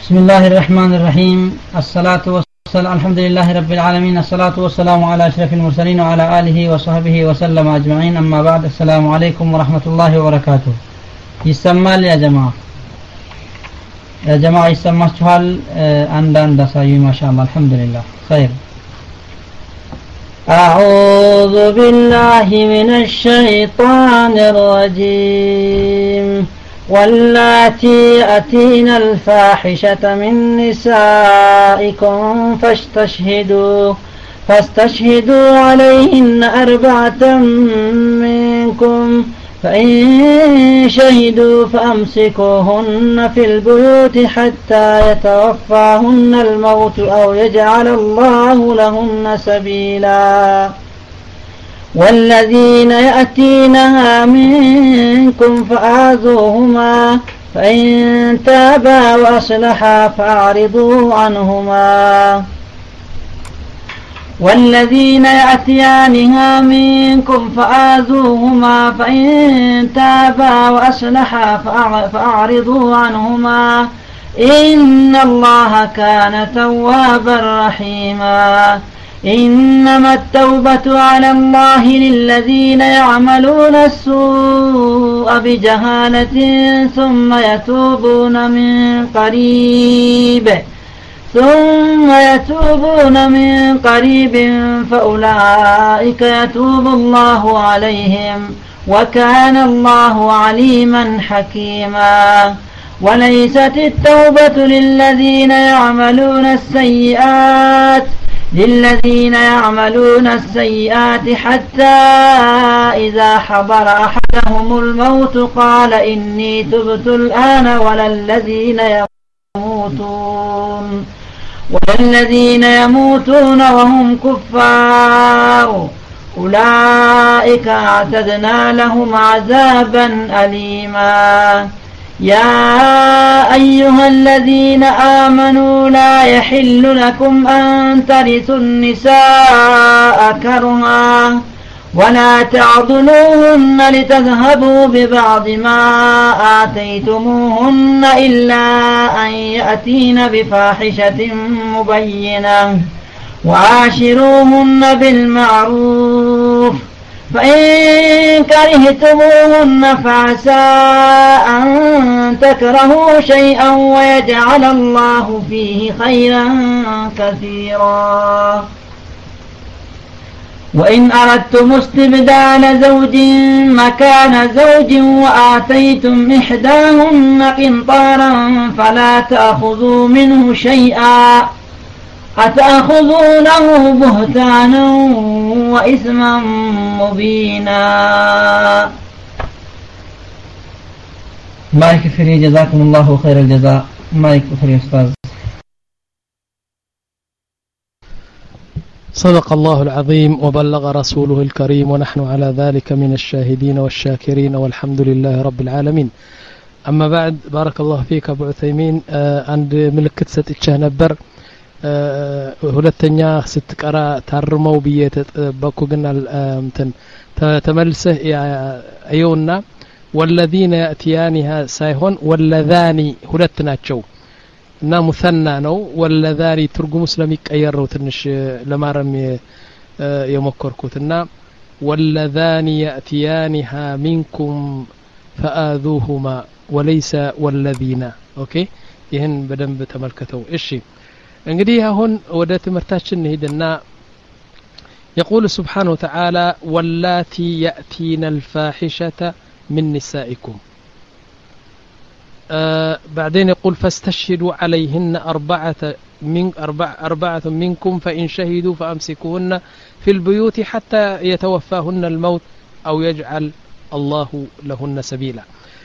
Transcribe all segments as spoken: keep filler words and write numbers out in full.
بسم الله الرحمن الرحيم. الصلاة والسلام الحمد لله رب العالمين. الصلاة والسلام على أشرف المرسلين وعلى آله وصحبه وسلم أجمعين. أما بعد، السلام عليكم ورحمة الله وبركاته. يسمى يا جماعة يا جماعة يسمى سؤال عندنا دسايم ما شاء الله. الحمد لله خير. أعوذ بالله من الشيطان الرجيم. واللاتي أتين الفاحشة من نسائكم فاستشهدوا فاستشهدوا عليهن أربعة منكم، فإن شهدوا فأمسكوهن في البيوت حتى يتوفاهن الموت أو يجعل الله لهن سبيلا. والذين يأتينها منكم فآذوهما، فإن تابا وأصلحا فأعرضوا عنهما. والذين يأتيانها منكم فآذوهما، فإن تابا وأصلحا فأعرضوا عنهما، إن الله كان توابا رحيما. إنما التوبة على الله للذين يعملون السوء بجهالة ثم يتوبون من قريب ثم يتوبون من قريب فأولئك يتوب الله عليهم، وكان الله عليما حكيما. وليست التوبة للذين يعملون السيئات للذين يعملون السيئات حتى إذا حضر أحدهم الموت قال إني تبت الآن، ولا الذين يموتون ولا الذين يموتون وهم كفار، أولئك أعتدنا لهم عذابا أليما. يا أيها الذين آمنوا لا يحل لكم أن ترثوا النساء كرها، ولا تعضلوهن لتذهبوا ببعض ما آتيتموهن إلا أن يأتين بفاحشة مبينة، وعاشروهن بالمعروف، فإن كرهتموهن فعسى أن تكرهوا شيئا ويجعل الله فيه خيرا كثيرا. وإن أردتم استبدال زوج مكان زوج وآتيتم إحداهن قنطارا فلا تأخذوا منه شيئا، أتأخذونه بهتانا وإثما مبينا. ما يكفري جزاكم الله خير الجزاء. ما يكفري أستاذ. صدق الله العظيم وبلغ رسوله الكريم، ونحن على ذلك من الشاهدين والشاكرين، والحمد لله رب العالمين. أما بعد، بارك الله فيك أبو عثيمين. عند ملكت ستتشه نبر ሁለተኛ ስትቀራ ታርመው ብዬ ተጠበቁ ግን እንትን ተመልሰህ አየውና والذين يأتيانها ሳይሆን ወለዛኒ ሁለት ናቸው እና ሙሰና ነው። ወለዛኒ ትርጉሙ ስለሚቀየር ነው ትንሽ ለማረም የሞከርኩትና والذان يأتيانها منكم فآذوهما وليس والذين. ኦኬ ይሄን በደንብ ተመልከተው። እሺ እንግዲህ አሁን ወደ ትምህርታችን እንሄድና يقول سبحانه وتعالى واللاتي يأتين الفاحشة من نسائكم. آه بعدين يقول فاستشهدوا عليهن أربعة من أربع أربعة منكم فإن شهدوا فأمسكوهن في البيوت حتى يتوفاهن الموت أو يجعل الله لهن سبيلا.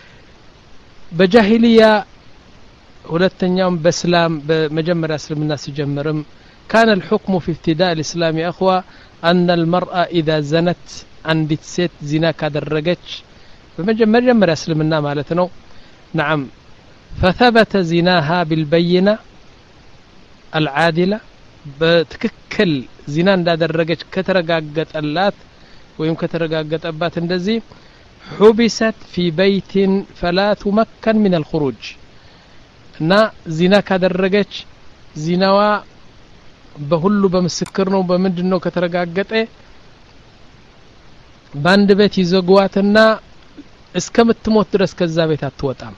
بجاهلية ሁለተኛውም በእስላም በመጀመሪያ እስልምና ሲጀምርም كان الحكم في ابتداء الإسلام يا أخوة أن المرأة إذا زنت عندت ست زنا كدرجت بمجمرة اسلمنا مالتنا. نعم، فثبت زناها بالبينة العادلة، بتككل زنا درجت كترجعت اللات ويوم كترجعت أبات اندزي حبست في بيت فلا تمكن من الخروج. እና ዚና ካደረገች ዚናዋ በሁሉ በምስክር ነው በምንድነው ከተረጋገጠ ባንድ ቤት ይዘጓትና እስከምትሞት ድረስ ከዛ ቤት አትወጣም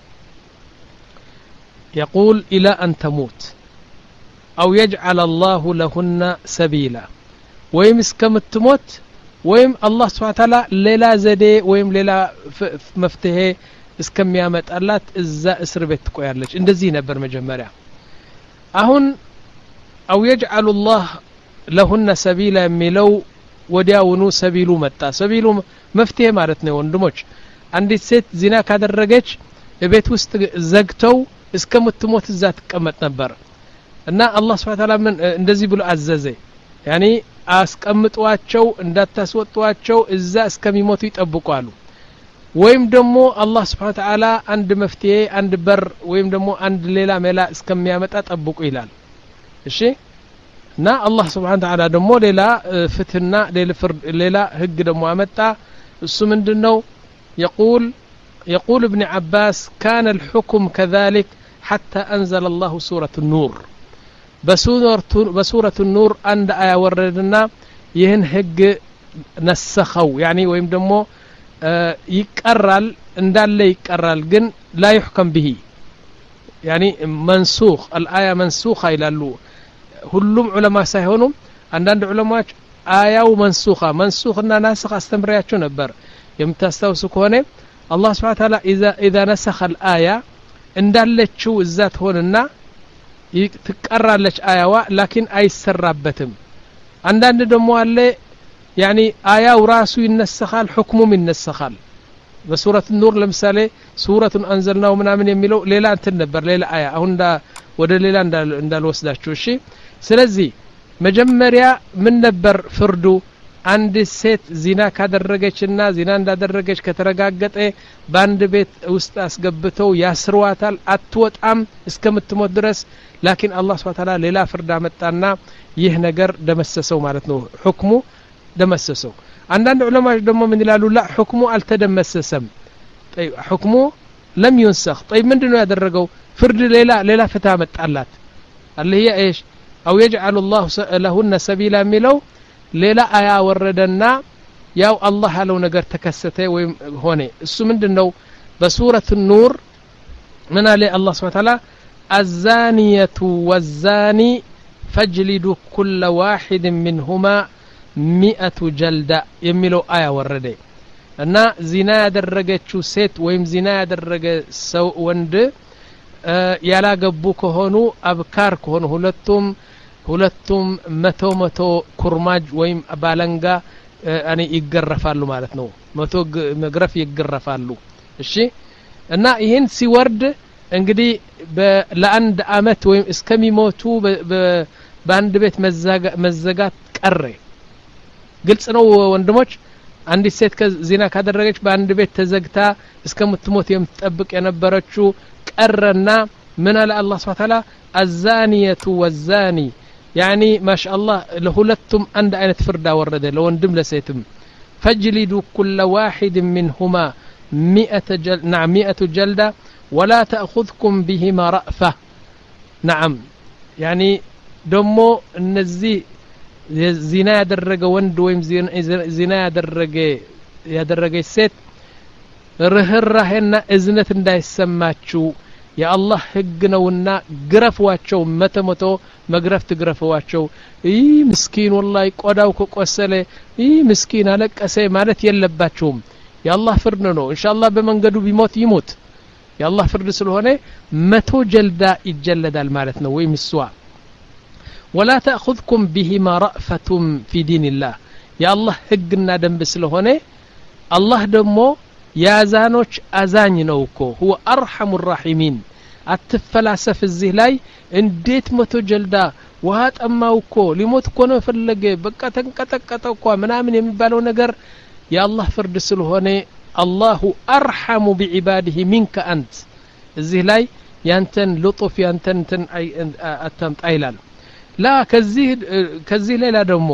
يقول إلى أن تموت أو يجعل الله لهن سبيلا ويم اسكمتموت ويم الله سبحانه وتعالى ليلا زدي ويم ليلا مفتهي اسكميامت ألات إزا اسر بيت تقويرلش اندزي نبر مجمريا أهون أو يجعل الله لهن سبيلا ميلو ودياونو سبيلو متى سبيلو مفتهي مارتني وندموش عندي ست زنا كادرجش بيت وسط زغتو እስከምትሞት እዛ ተቀመጥ ነበር እና አላህ Subhanahu Ta'ala ምን እንደዚህ ብሎ አዘዘ ያኒ አስቀምጧቸው እንዳታስወጧቸው እዛ እስከሚሞቱ ይጠብቋሉ ወይም ደግሞ አላህ Subhanahu Ta'ala አንድ መፍትሄ አንድ በር ወይም ደግሞ አንድ ሌላ መላ እስከሚያመጣ ጠብቁ ይላል እሺ እና አላህ Subhanahu Ta'ala ደግሞ ሌላ ፍትና ሌላ ህግ ደግሞ አመጣ እሱ ምንድነው يقول يقول ابن عباس كان الحكم كذلك حتى أنزل الله سورة النور بسورة بسورة النور عند آية وردنا يهن هج نسخوا يعني ويم دمو آه يكرر اندال لي يكرر جن لا يحكم به يعني منسوخ الآية منسوخة إلى اللو هلهم علماء سيهونهم عندنا علماء آية ومنسوخة منسوخنا ناسخة استمرارية شو نبر يمتستوسك هنا الله سبحانه وتعالى إذا إذا نسخ الآية እንዳለችው እዛት ሆነና ትቀራለች አያዋ لكن አይሰራበትም አንዳንድ ደግሞ አለ يعني አያው ራሱ ይነሰኻል ሁክሙም ይነሰኻል በሱረት ኑር ለምሳሌ ሱረቱ አንዘልናው ምናምን የሚለው ሌላ እንትን ነበር ሌላ አያ አሁን ወደ ሌላ እንዳልወስዳችሁ እሺ ስለዚህ መጀመሪያ ምን ነበር ፍርዱ አንድ ሴት ዚና ካደረገችና ዚና እንዳደረገች ከተረጋገጠ ባንድ ቤት ውስጥ አስገብተው ያስሯታል አትወጣም እስከምትሞት ድረስ لكن الله سبحانه وتعالى ሌላ ፍርድ አመጣና ይህ ነገር ደመሰሰው ማለት ነው ሁክሙ ደመሰሰው አንዳንድ ዑለማዎች ደግሞ ምን ይላሉ لا ሁክሙ አልተደመሰሰም طيب ሁክሙ لم ينسخ طيب ምንድነው ያደረገው ፍርድ ሌላ ሌላ ፍታ መጣላት اللي هي ايش او يجعل الله لهن سبيلا ሚለው ሌላ አያ ወረደና ያው አላህ ያለው ነገር ተከሰተ ወይ ሆነ እሱ ምንድነው በሱረት ኑር ምን አለ አላህ Subhanahu Ta'ala الزانية والزاني فاجلدوا كل واحد منهما مئة جلدة የሚለው አያ ወረደ እና ዚና ያደረገችው ሴት ወይም ዚና ያደረገ ሰው ወንድ ያላገቡ ከሆኑ አብካር ከሆኑ ሁለቱም ሁለቱም መቶ መቶ ኩርማጅ ወይም ባለንጋ አኔ ይገረፋሉ ማለት ነው መቶ መግረፍ ይገረፋሉ እሺ እና ይሄን ሲወርድ እንግዲህ ለአንድ አመት ወይም እስከሚሞቱ በአንድ ቤት መዘጋት ቀረ ግልጽ ነው ወንድሞች አንዲት ሴት ከዚና ካደረገች በአንድ ቤት ተዘግታ እስከምትሞት የምትጠብቅ የነበረችው ቀረና ምን አለ አላህ Subhanahu Ta'ala الزانية والزاني يعني ما شاء الله لهلتم عند عينة فردا ورده لو اندم لسيتم فاجلدوا كل واحد منهما مئة جل نعم مئة جلدة ولا تأخذكم بهما رأفة نعم يعني دمو النزي زنا يدرج وند ويم زنا يدرج يدرج الست رهر رهنا إذنة دا يسماتشو يا الله حقناونا غرفواچو متمتو مغرف تغرفواچو اي مسكين والله ቆዳው ከቆሰለ اي مسكين አለቀሰ ማለት የለባቸውም يا الله ፍርድ ነው ኢንሻአላህ በመንገዱ ቢሞት ይሞት يا الله ፍርድ ስለሆነ መቶ ጀልዳ ይጀለዳል ማለት ነው ወይ ምስዋ ولا تاخذكم بهما رأفة في دين الله يا الله ህግና ደንብ ስለሆነ አላህ ደግሞ ያዛኖች አዛኝ ነው እኮ هو ارحم الراحمين አትፈላሰፍ እዚህ ላይ እንዴት መቶ ጀልዳ ውሃ ጠማው እኮ ሊሞት እኮ ነው ፈለገ በቃ ተንቀጠቀጠ እኮ ምናምን የሚባለው ነገር ያላህ ፍርድ ስለሆነ الله ارحم بعباده منك انت እዚህ ላይ ያንተን لطف ያንተን እንትን አተምጣ ይላል لا ከዚህ ከዚህ ሌላ ደግሞ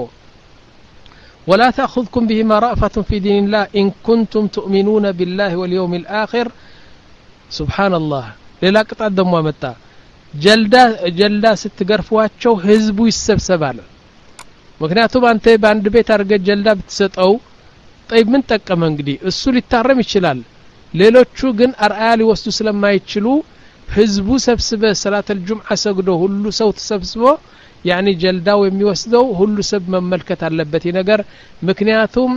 ولا تأخذكم بهما رأفة في دين الله إن كنتم تؤمنون بالله واليوم الآخر سبحان الله ሌላ ቅጣት ደሞ አመጣ ጀልዳ ጀልዳ ስትገርፏቸው ህዝቡ ይሰብሰባል ምክንያቱም አንተ በአንድ ቤት አርገ ጀልዳ ብትሰጠው طيب ምን ተጠቀመ እንግዲህ እሱ ሊታረም ይችላል ሌሎቹ ግን አርአያ ሊወስዱ ስለማይችሉ ህዝቡ ሰብስበ ሰላተል ጁምዓ ሰግዶ ሁሉ ሰው ተሰብስቦ يعني ጀልዳው የሚወስደው ሁሉ ሰብ መመልከት አለበት ይነገር ምክንያቱም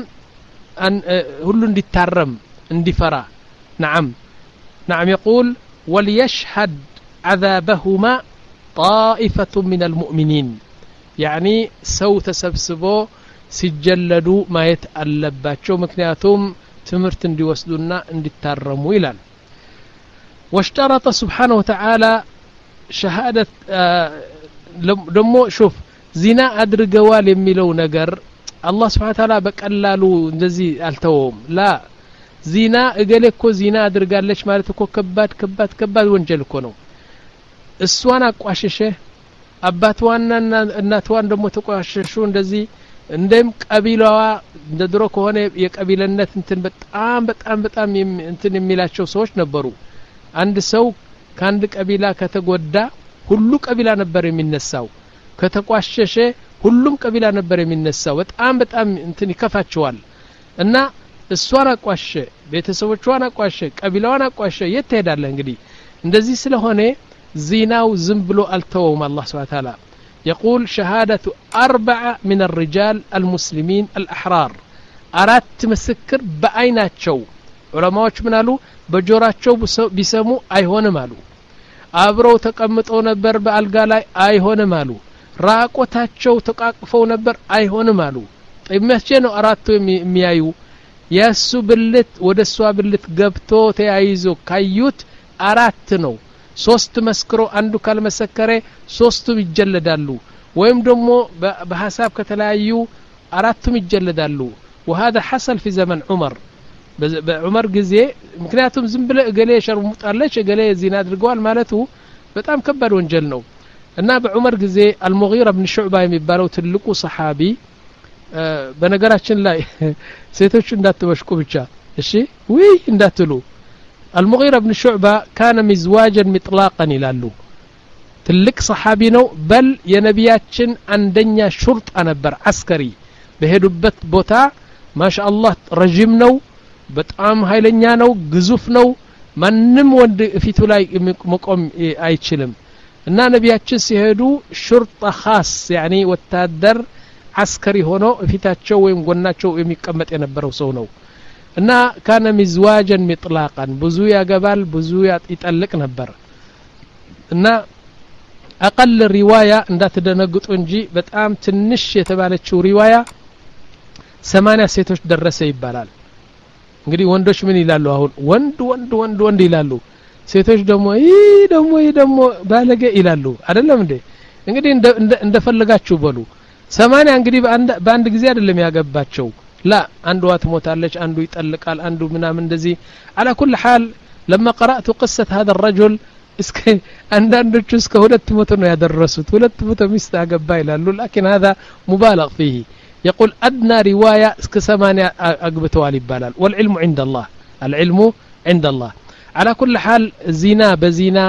ሁሉ እንዲታረም እንዲፈራ نعم نعم يقول وليشهد عذابهما طائفة من المؤمنين يعني سو تسبسبو سجلدو ما يتألباتشو مكنياتهم تمرت እንዲወስዱና እንዲታረሙ ይላል واشترط سبحانه وتعالى شهادة ደሞ شوف زنا አድርገዋል የሚለው ነገር الله سبحانه وتعالى በቀላሉ እንደዚህ አልተወም لا زنا እገሌ እኮ زنا አድርጋለች ማለት እኮ ከባድ ከባድ ከባድ ወንጀል እኮ ነው እሷን አቋሸሸ አባቷና እናቷን ደሞ ተቋሸሹ እንደዚህ እንደም ቀቢላዋ እንደድሮ ከሆነ የቀቢለነት እንትን በጣም በጣም በጣም እንትን የሚላቸው ሰዎች ነበሩ አንድ ሰው ካንድ ቀቢላ ከተጎዳ ሁሉ ቀቢላ ነበር የሚነሳው ከተቋሸሸ ሁሉም ቀቢላ ነበር የሚነሳው በጣም በጣም እንትን ይከፋቸዋል እና እሷን አቋሸ ቤተሰቦቿን አቋሸ ቀቢላዋን አቋሸ የት ሄዳለ እንግዲህ እንደዚህ ስለሆነ ዚናው ዝም ብሎ አልተወውም አላህ Subhanahu Wa Ta'ala يقول شهادة أربعة من الرجال المسلمين الأحرار أرات مسكر بأيناتشو علماء من قالوا بجوراتشو بيسمو أيهون مالو أبرو تقمطو نبر بألقالاي أيهون مالو راقوتاتشو تقاقفو نبر أيهون مالو طيب ماشينو أراتو ميايو ياسو بلت ودسوا بلت قبتو تيايزو كايوت أرات نو ሶስት መስክሮ አንዱ ካልመሰከረ ሶስቱም ይጀለዳሉ ወይም ደግሞ በሐሳብ ከተለያዩ አራቱም ይጀለዳሉ وهذا حصل في زمن عمر بعمر ጊዜ ምክንያቱም ዝም ብለ እገሌ ሸርሙጣለች እገሌ ዚና አድርገዋል ማለቱ በጣም ከባድ ወንጀል ነው እና በዑመር ጊዜ አልሙጊራ ኢብኑ ሹዕባ የሚባለው ትልቁ ሰሃቢ በነገራችን ላይ ሴቶች እንዳትበሽቁ ብቻ እሺ ወይ እንዳትሉ المغيرة بن شعبة كان مزواجا مطلاقا يلالو تلك صحابي نو بل ينبياتشن عندنا شرط أنبر عسكري بهدوبت بوتا ما شاء الله رجيم نو بتعام هايلنيا نو قزوف نو من نم وند فيتو لاي مقوم ايتشلم انا نبياتشن سيهدو شرط خاص يعني وتادر عسكري هونو فيتاتشو ويم قناتشو يميقمط ينبرو سو نو እና ካነ ሚዝዋጀን ሚጥላቃን ብዙ ያገባል ብዙ ይጣልቅ ነበር እና አቀል ሪዋያ እንዳትደነግጡ እንጂ በጣም ትንሽ የተባለችው ሪዋያ ሰማንያ ሴቶች ደረሰ ይባላል እንግዲህ ወንዶች ምን ይላሉ አሁን ወንድ ወንድ ወንድ ወንድ ይላሉ ሴቶች ደግሞ ይሄ ደግሞ ይሄ ደግሞ ባለገ ይላሉ አይደለም እንዴ እንግዲህ እንደፈለጋችሁ በሉ ሰማንያ እንግዲህ በአንድ ጊዜ አይደለም ያገባቸው لا عنده تموتالش عنده يطلقال عنده منامن እንደዚህ على كل حال لما قرأت قصة هذا الرجل اسك አንዳንዶቹ እስከ ሁለት ሞት ነው ያደረሱት ሁለት ሞት ሚስት አገባ ይላሉ لكن هذا مبالغ فيه يقول أدنى رواية اسك ثمانية أقبتوال يبالال والعلم عند الله العلم عند الله على كل حال زنا بزنا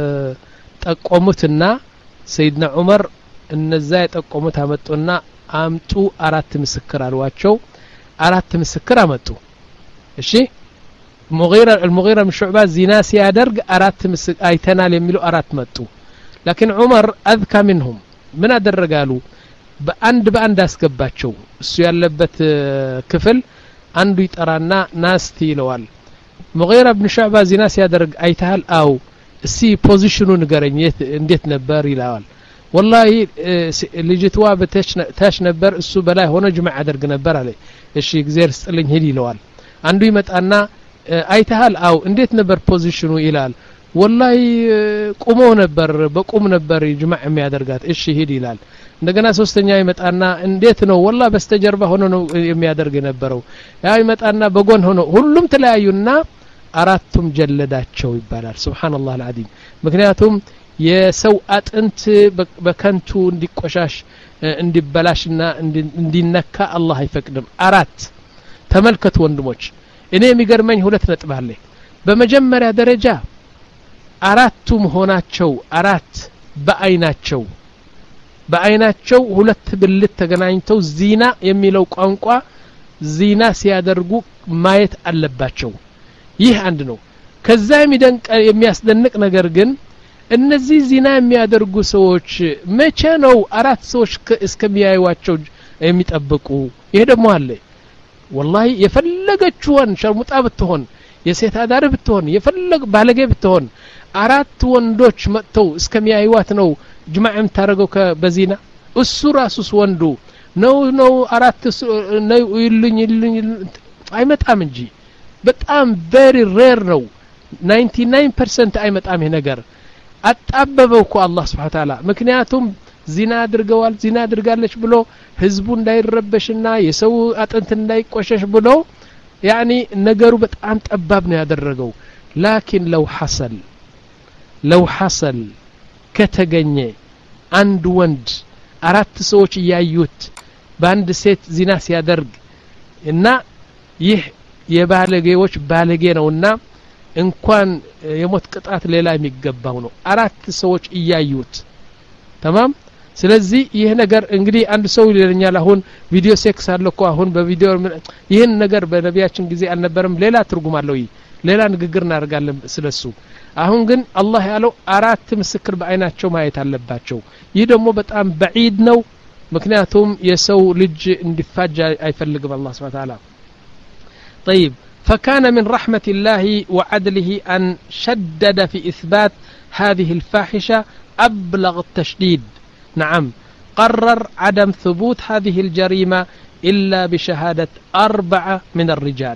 تقومتنا سيدنا عمر እነዛይ ተቆሙት አመጡና አምጡ አራት ምስክር አልዋቸው አራት ምስክር አመጡ እሺ ሙጊራ المغيرة من شعبة زنا ሲያደርግ አራት ምስክር አይተናል የሚሉ አራት መጡ لكن عمر اذكى منهم ምን አደረጋሉ በአንድ በአንድ አስገባቸው እሱ ያለበት ክፍል አንዱ ይጠራና ናስቲ ይለዋል ሙጊራ بن شعبة زنا ሲያደርግ አይተሃል አው እሲ ፖዚሽኑ ንገረኝ እንዴት ነበር ይላል والله ልጅቷ በታች ነበር እሱ በላይ ሆኖ ጅማዕ አደርግ ነበር አለ እሺ እግዚአብሔር ስጥልኝ ሄድ ይለዋል አንዱ ይመጣና አይተሃል አው እንዴት ነበር ፖዚሽኑ ይላል والله ቆሞ ነበር በቁም ነበር ጅማዕ የሚያደርጋት እሺ ሄድ ይላል እንደገና ሶስተኛ ይመጣና እንዴት ነው والله በስተጀርባ ሆኖ ነው የሚያደርግ ነበረው ያ ይመጣና በጎን ሆኖ ሁሉም ተለያዩና አራቱም ጀለዳቸው ይባላል ሱብሃንአላህ አልዓዚም ምክንያቱም የሰው አጥንት በከንቱ እንዲቆሻሽ እንዲበላሽና እንዲነካ አላህ አይፈቅድም አራት ተመልከቱ ወንድሞች እኔ የሚገርመኝ ሁለት ነጥብ አለ በመጀመሪያ ደረጃ አራቱም ሆናቸው አራት በአይናቸው በአይናቸው ሁለት ብልት ተገናኝተው ዚና የሚለው ቋንቋ ዚና ሲያደርጉ ማየት አለባቸው ይህ አንድ ነው ከዛ የሚደንቅ የሚያስደንቅ ነገር ግን እነዚህ ዚና የሚያደርጉ ሰዎች መቼ ነው አራት ሰዎች እስከሚያዩዋቸው የሚጠብቁ ይሄ ደግሞ አለ والله የፈለገችውን ሸርሙጣ ብትሆን የሴት አዳር ብትሆን የፈለገ ባለጌ ብትሆን አራት ወንዶች መጥተው እስከሚያዩዋት ነው ጅማዕም ታረገው በዚና እሱ ራሱስ ወንዱ ነው ነው አራት ነው ይልኝ ይልኝ አይመጣም እንጂ በጣም very rare ነው ninety-nine percent አይመጣም ይሄ ነገር አጣበበው እኮ አላህ Subhanahu Ta'ala ምክንያቱም ዚና አድርገዋል ዚና አድርጋለች ብሎ ህዝቡ እንዳይረበሽና የሰው አጥንት እንዳይቆሸሽ ብሎ يعني ነገሩ በጣም ጠባብ ነው ያደረገው لكن لو حصل لو حصل ከተገኘ አንድ ወንድ አራት ሰዎች ያዩት በአንድ ሴት ዚና ሲያደርግ እና ይህ የባለጌዎች ባለጌ ነውና እንኳን የሞት ቅጣት ሌላ የሚገባው ነው አራት ሰዎች ያዩት تمام ስለዚህ ይሄ ነገር እንግዲህ አንድ ሰው ይለኛል አሁን ቪዲዮ ሴክስ አለኮ አሁን በቪዲዮ ይሄን ነገር በነቢያችን ጊዜ አልነበረም ሌላ ትርጉም አለው ሌላ ንግግር እናደርጋለን ስለሱ አሁን ግን አላህ ያለው አራት ምስክር በአይናቸው ማየት አለባቸው ይህ ደግሞ በጣም بعيد ነው ምክንያቱም የሰው ልጅ እንዲፋጅ አይፈልግም አላህ Subhanahu Ta'ala طيب فكان من رحمة الله وعدله أن شدد في إثبات هذه الفاحشة أبلغ التشديد نعم قرر عدم ثبوت هذه الجريمة إلا بشهادة أربعة من الرجال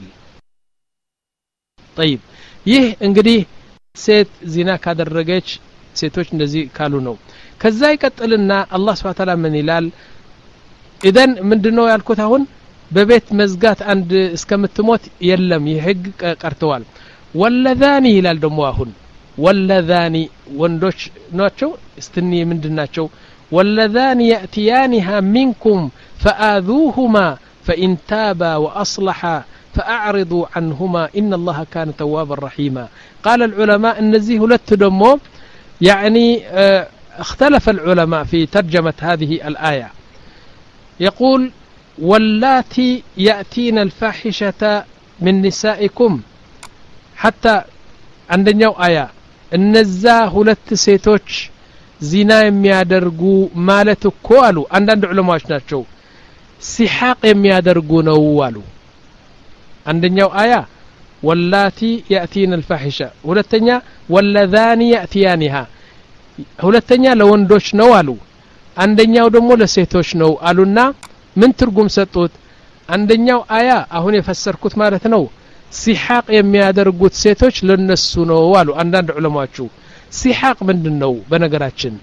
طيب يه انقديه سيت زنا كادرجج سيتوش እንደዚህ ካሉ ነው ከዛ ይቀጥልና አላህ Subhanahu Ta'ala ምን ይላል ኢደን ምንድነው ያልኩት አሁን በቤት መዝጋት አንድ እስከምትሞት የለም ይህግ ቀርተዋል ወለዛኒ ይላል ደግሞ አሁን ወለዛኒ ወንዶች ናቸው እስትኒ ምንድናቸው ወለዛኒ ያቲያኒሃ ሚንኩም فآذوهما فإن تابا وأصلحا فأعرضوا عنهما إن الله كان توابا رحيما قال العلماء النزيه لتدمو يعني اه اختلف العلماء في ترجمة هذه الآية يقول واللاتي يأتين الفاحشة من نسائكم حتى عندنا آية النزا هلت سيتوش زنا يميادرقو مالتكو قالو عندنا علماء ناتشو سحاق يميادرقو نوالو عندنا آية واللاتي يأتين الفاحشة هلتنيا واللذان يأتيانها هلتنيا لوندوش نوالو عندنا ودمو لسيتوش نو قالونا من ترجم سطوت عندنا آية አሁን የፈሰርኩት ማለት ነው ሲሐቅ የሚያደርጉት ሴቶች ለነሱ ነው አሉ አንዳንድ ዑለማዎቹ ሲሐቅ ምንድነው በነገራችን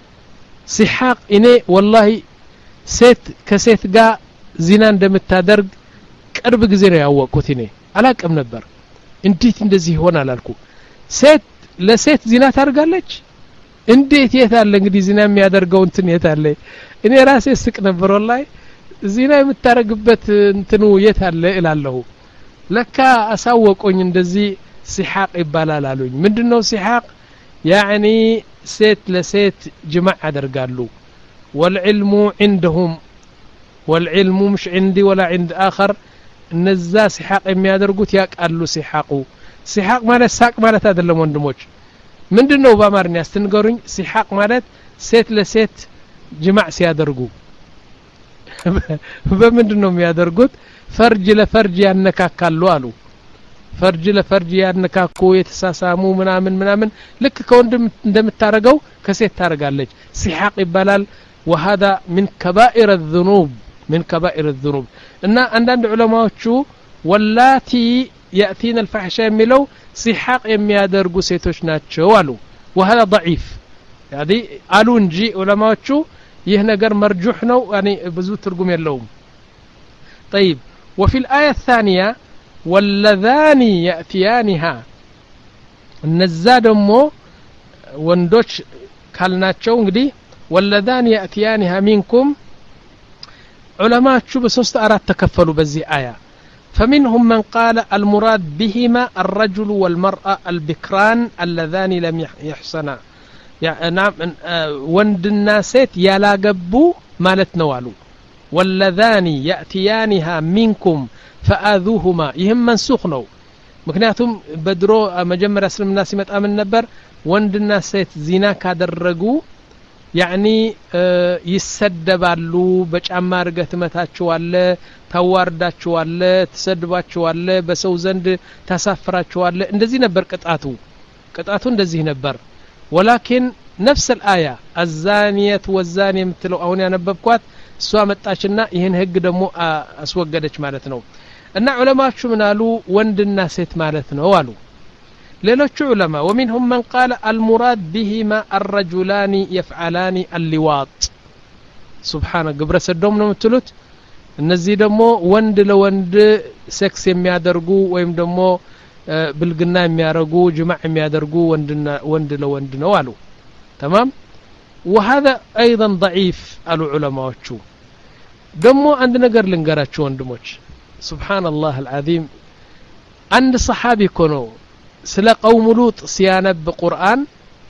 ሲሐቅ እኔ والله ሴት ከሴት ጋር ዚና እንደምታደርግ ቅርብ ጊዜ ነው ያወቅኩት እኔ አላቅም ነበር እንዴት እንደዚህ ይሆናል አልኩ ሴት ለሴት ዚና ታርጋለች እንዴት የታለ እንግዲህ ዚና የሚያደርገው እንትን የታለ እኔ ራሴ ስቅ ነበር والله ዚና የምታረግበት እንትኑ የታለ እላለሁ ለካ አሳወቁኝ እንደዚህ ሲሐቅ ይባላል አሉኝ ምንድነው ሲሐቅ يعني ሴት ለሴት ጅማዕ ያደርጋሉ والعلم عندهم والعلم مش عندي ولا عند آخر እነዛ ሲሐቅ የሚያደርጉት ያቃሉ ሲሐቁ ሲሐቅ ማለት ሳቅ ማለት አይደለም ወንድሞች ምንድነው በአማርኛ አስተንገሩኝ ሲሐቅ ማለት ሴት ለሴት ጅማዕ ሲያደርጉ በምንድነው የሚያደርጉት ፈርጅ ለፈርጅ ያነካካሉ አሉ ፈርጅ ለፈርጅ ያነካኩ የተሳሳሙ ምናምን ምናምን ልክ ከወንድም እንደምታረገው ከሴት ታረጋለች ሲሐቅ ይባላል وهذا من كبائر الذنوب من كبائر الذنوب ان عندنا علماءዎቹ واللاتي ياتين الفحشاء የሚለው ሲሐቅ የሚያደርጉ ሴቶች ናቸው አሉ وهذا ضعيف يعني قالوا እንጂ علماءዎቹ ይህ ነገር مرجوح ነው يعني ብዙ ትርጉም የለውም طيب وفي الآية الثانية واللذان يأتيانها النزا دمو ወንዶች ካልናቸው እንግዲህ واللذان يأتيانها منكم علماء بሶስት አራት ተከፈሉ በዚህ አያ فمنهم من قال المراد بهما الرجل والمرأة البكران اللذان لم يحصنا يعني نعم وند الناسات يلا قبو مالت نوالو واللذان يأتيانها منكم فآذوهما يهم منسوخ نو مكنياتهم بدرو مجمر اسلم الناس يمطامن نبر وند الناسات زنا كادرغو يعني يسدبالو በጫማ እርገት መታቸዋለ ታዋርዳቸዋለ ተሰድባቸዋለ በሰው ዘንድ ታሳፍራቸዋለ እንደዚህ ነበር ቅጣቱ ቅጣቱ እንደዚህ ነበር ولكن نفس الآية الزانية والزاني مثل አሁን ያነበብኳት እሷ መጣችና ይሄን ህግ ደግሞ አስወገደች ማለት ነው እና ዑለማዎቹ ምን አሉ ወንድና ሴት ማለት ነው አሉ ሌሎች ዑለማ ومنهم من قال المراد بهما الرجلان يفعلان اللواط سبحان ግብረ ሰዶም ነው የምትሉት እነዚህ ደግሞ ወንድ ለወንድ ሴክስ የሚያደርጉ ወይም ደግሞ ብልግና የሚያደርጉ ጅማዕ የሚያደርጉ ወንድና ወንድ ለወንድ ነው አሉ تمام وهذا ايضا ضعيف አሉ ዑለማዎቹ ደግሞ አንድ ነገር ልንገራችሁ ወንድሞች سبحان الله العظيم አንድ ሰሃቢ ኮኖ ስለ قوم لوط ሲያነብ ቁርአን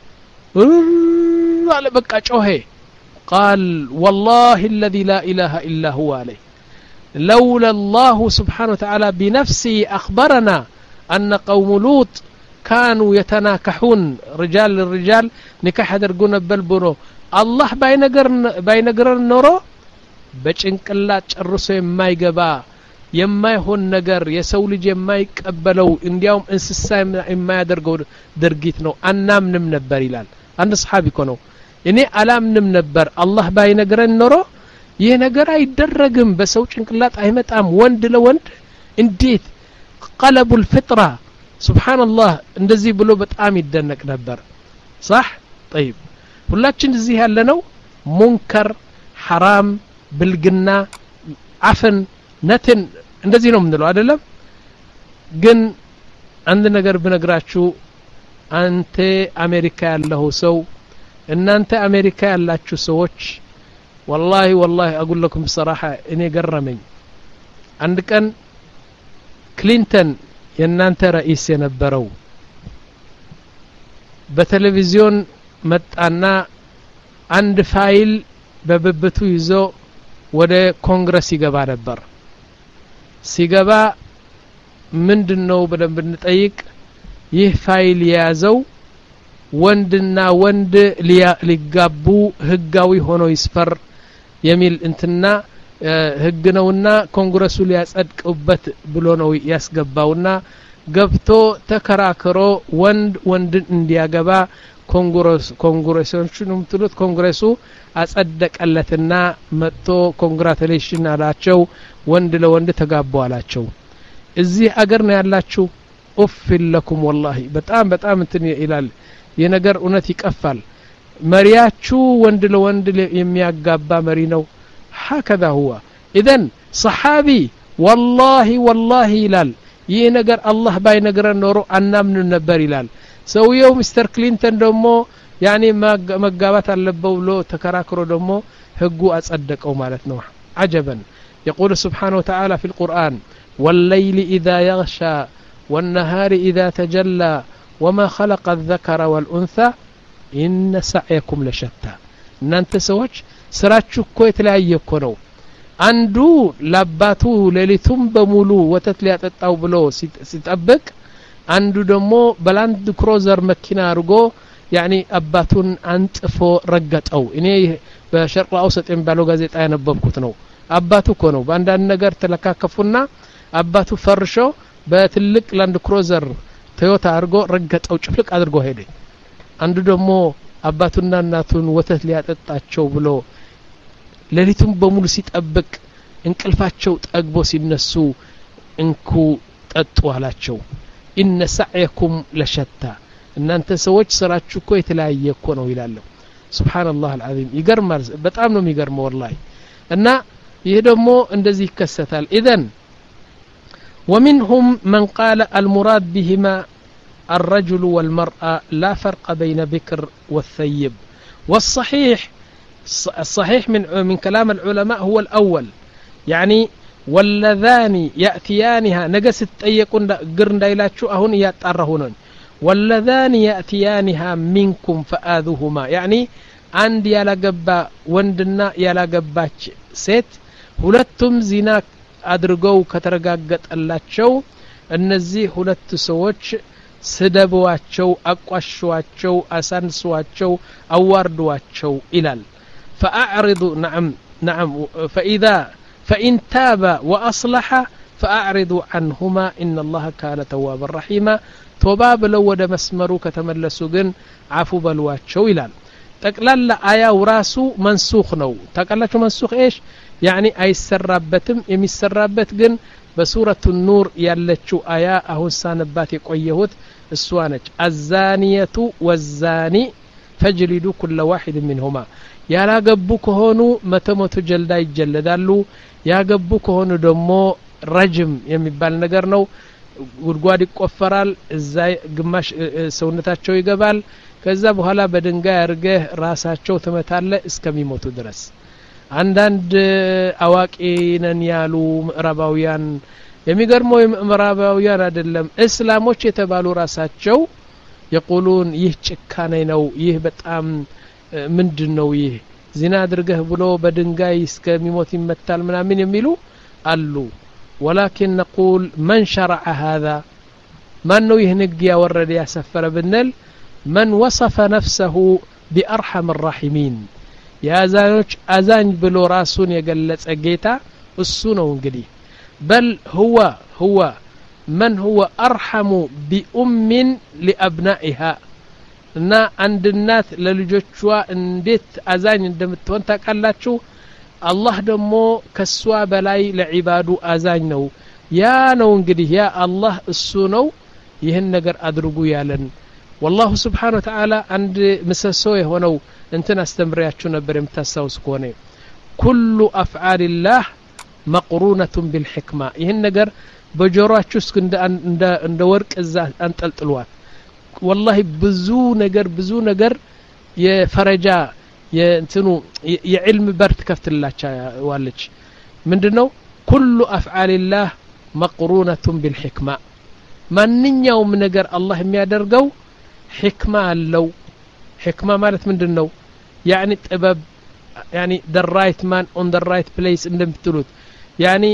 على በቃ ጮሄ قال والله الذي لا اله الا هو عليه لولا الله سبحانه وتعالى بنفسه اخبرنا ان قوم لوط كانوا يتناكحون رجال للرجال نكاح يدرغون بلبرو الله باينغر باينغر نورو በጭንቅላት ጨርሶ የማይገባ የማይሆን ነገር የሰው ልጅ የማይቀበለው እንዲያውም እንስሳ የማያደርገው ድርጊት ነው አናምንም ነበር ይላል አንድ ሰሃቢ እኮ ነው እኔ አላምንም ነበር አላህ ባይነግረን ኖሮ ይሄ ነገር አይደረግም በሰው ጭንቅላት አይመጣም ወንድ ለወንድ እንዴት قلب الفطره سبحان الله እንደዚህ ብሎ በጣም ይደነቅ ነበር صح طيب ሁላችን እዚህ ያለነው ሙንከር حرام ብልግና አፈን ነትን እንደዚህ ነው ምንለው አይደለም ግን አንድ ነገር ብነግራችሁ አንተ አሜሪካ ያለው ሰው እናንተ አሜሪካ ያላችሁ ሰዎች والله والله اقول لكم بصراحه እኔ ገረመኝ አንድ ቀን ክሊንተን የናንተ ራئيس የነበረው በቴሌቪዥን መጣና አንድ ፋይል በብብቱ ይዞ ወደ ኮንግረስ ይገባ ነበር ሲገባ ምንድነው በደንብ እንጠይቅ ይህ ፋይል የያዘው ወንድና ወንድ ሊጋቡ ህጋዊ ሆኖ ይስፈር የሚል እንትና ህግ ነውና ኮንግረሱ ሊያጸድቅበት ብሎ ነው ያስገባውና ገብቶ ተከራክሮ ወንድ ወንድ እንዲያገባ ኮንግረስ ኮንግረሶቹንም ትሉት ኮንግረሱ አጸደቀለትና መጥቶ ኮንግራቹሌሽን አላቸው ወንድ ለወንድ ተጋቡ አላቸው እዚህ አገር ነው ያላችሁ ኡፍ ለኩም والله በጣም በጣም እንትን ይላል የነገር እውነት ይቀፋል መሪያችሁ ወንድ ለወንድ የሚያጋባ መሪ ነው هكذا هو اذن صحابي والله والله ይላል ይሄ ነገር አላህ ባይነግረን ኖሮ አናምን ነበር ይላል ሰውየው ሚስተር ክሊንተን ደግሞ يعني መጋባት አለበው ብሎ ተከራክሮ ደግሞ ህጉ አጸደቀው ማለት ነው عجبا يقول سبحانه وتعالى في القرآن والليل إذا يغشى والنهار إذا تجلى وما خلق الذكر والأنثى إن سعيكم لشتى እናንተ ሰዎች ስራችሁ እኮ የተለያየ እኮ ነው አንዱ ለአባቱ ሌሊቱም በሙሉ ወተት ሊያጠጣው ብሎ ሲጠብቅ አንዱ ደግሞ በላንድ ክሩዘር መኪና አርጎ يعني አባቱን አንጥፎ ረገጠው እኔ በሸርቅ አውሰጥ የሚባለው ጋዜጣ ያነበብኩት ነው አባቱ እኮ ነው በአንዳንድ ነገር ተለካከፉና አባቱ ፈርሾ በትልቅ ላንድ ክሩዘር ቶዮታ አርጎ ረገጠው ጭፍልቅ አድርጎ ሄደ አንዱ ደግሞ አባቱና እናቱን ወተት ሊያጠጣቸው ብሎ ሌሊቱም በሙሉ ሲጠብቅ እንቅልፋቸው ጠግቦ ሲነሱ እንኩ ጠጡ አላቸው إن سعيكم لشتى እናንተ ሰዎች ስራችሁ እኮ የተለያየ እኮ ነው ይላል سبحان الله العظيم ይገርማል በጣም ነው የሚገርመው والله እና ይሄ ደግሞ እንደዚህ ይከሰታል اذن ومنهم من قال المراد بهما الرجل والمرأة لا فرق بين بكر والثيب والصحيح الصحيح من من كلام العلماء هو الأول يعني واللذان يأتيانها نجس تጠየቁን ግር እንዳይላችሁ አሁን ያጣራሁ ነው واللذان يأتيانها منكم فآذوهما يعني አንድ ያላገባ ወንድና ያላገባች ሴት ሁለቱም ዚና አድርገው ከተረጋገጠላቸው እነዚህ ሁለት ሰዎች ስደቧቸው አቋሽዋቸው አሳንሷቸው አዋርዷቸው ይላል فأعرضوا نعم نعم فإذا فإن تاب وأصلح فأعرضوا عنهما إن الله كان توابا رحيما توباب لو ود مسمرو كتملسوا جن عفو بلواتشو ይላል ጠቅላላ አያው ራሱ መንሱኽ ነው ታውቃላችሁ መንሱኽ ايش يعني አይሰራበትም የሚሰራበት ግን በሱረቱ ኑር ያለችው አያ አሁን ሳነባት የቆየሁት እሷ ነች አዛኒየቱ ወዛኒ فجلدوا كل واحد منهما ያላገቡ ከሆኑ መተሞቱ ጀልዳ ይጀለዳሉ ያገቡ ከሆኑ ደግሞ ረጅም የሚባል ነገር ነው ጉድጓድ ይቆፈራል እዛ ግማሽ ሰውነታቸው ይገባል ከዛ በኋላ በድንጋይ አርገህ ራሳቸው ተመታለ እስከሚሞቱ ድረስ አንዳንድ አዋቂ ነን ያሉ ምዕራባውያን የሚገርመው ምዕራባውያን አይደለም እስላሞች የተባሉ ራሳቸው يقولون ይህ ጭካኔ ነው ይህ በጣም ምንድነው ይህ ዚና አድርገህ ብሎ በድንጋይ እስከሚሞት ይመታል ምናምን የሚሉ አሉ ولكن نقول من شرع هذا من ነው ይህ ንግ ያወረደ ያሰፈረ ብንል من وصف نفسه بأرحم الراحمين يا زانوች አዛኝ ብሎ ራሱን የገለጸ ጌታ እሱ ነው እንግዲህ بل هو هو من هو أرحم بأم لأبنائها እና አንድ እናት ለልጆቿ እንዴት አዛኝ እንደምትሆን ታውቃላችሁ አላህ ደግሞ ከሷ በላይ ለዒባዱ አዛኝ ነው ያ ነው እንግዲህ ያ አላህ እሱ ነው ይህን ነገር አድርጉ ያለን والله سبحانه وتعالى عند مسسو የሆነው እንትን አስተምሪያችሁ ነበር የምታሳውስ ከሆነ كل أفعال الله مقرونة بالحكمة ይህን ነገር በጆሮአችሁ እስከ እንደ እንደ ወርቅ እዛ አንጠልጥሏል والله ብዙ ነገር ብዙ ነገር የፈረጃ የእንትኑ የዕልም በር ትከፍትላችሁ ዋለች ምንድነው كل أفعال الله مقرونة بالحكمة ማንኛውም ነገር አላህ የሚያደርገው حكمة አለው حكمة ማለት ምንድነው يعني ጥበብ يعني the right man on the right place እንደምትሉት يعني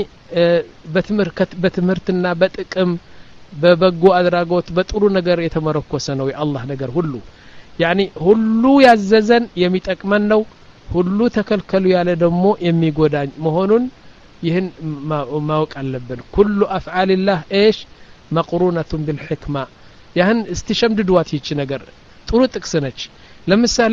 በትምህርት በትምህርትና በጥቅም በበጎ አድራጎት በጥሩ ነገር የተመረኮሰ ነው የአላህ ነገር ሁሉ يعني ሁሉ ያዘዘን የሚጠቅመን ነው ሁሉ ተከልከሉ ያለ ደግሞ የሚጎዳኝ መሆኑን ይህን ማወቅ አለብን كل أفعال الله ايش مقرونة بالحكمة يعني استشمددዋት ይቺ ነገር ጥሩ ጥቅስ ነች ለምሳሌ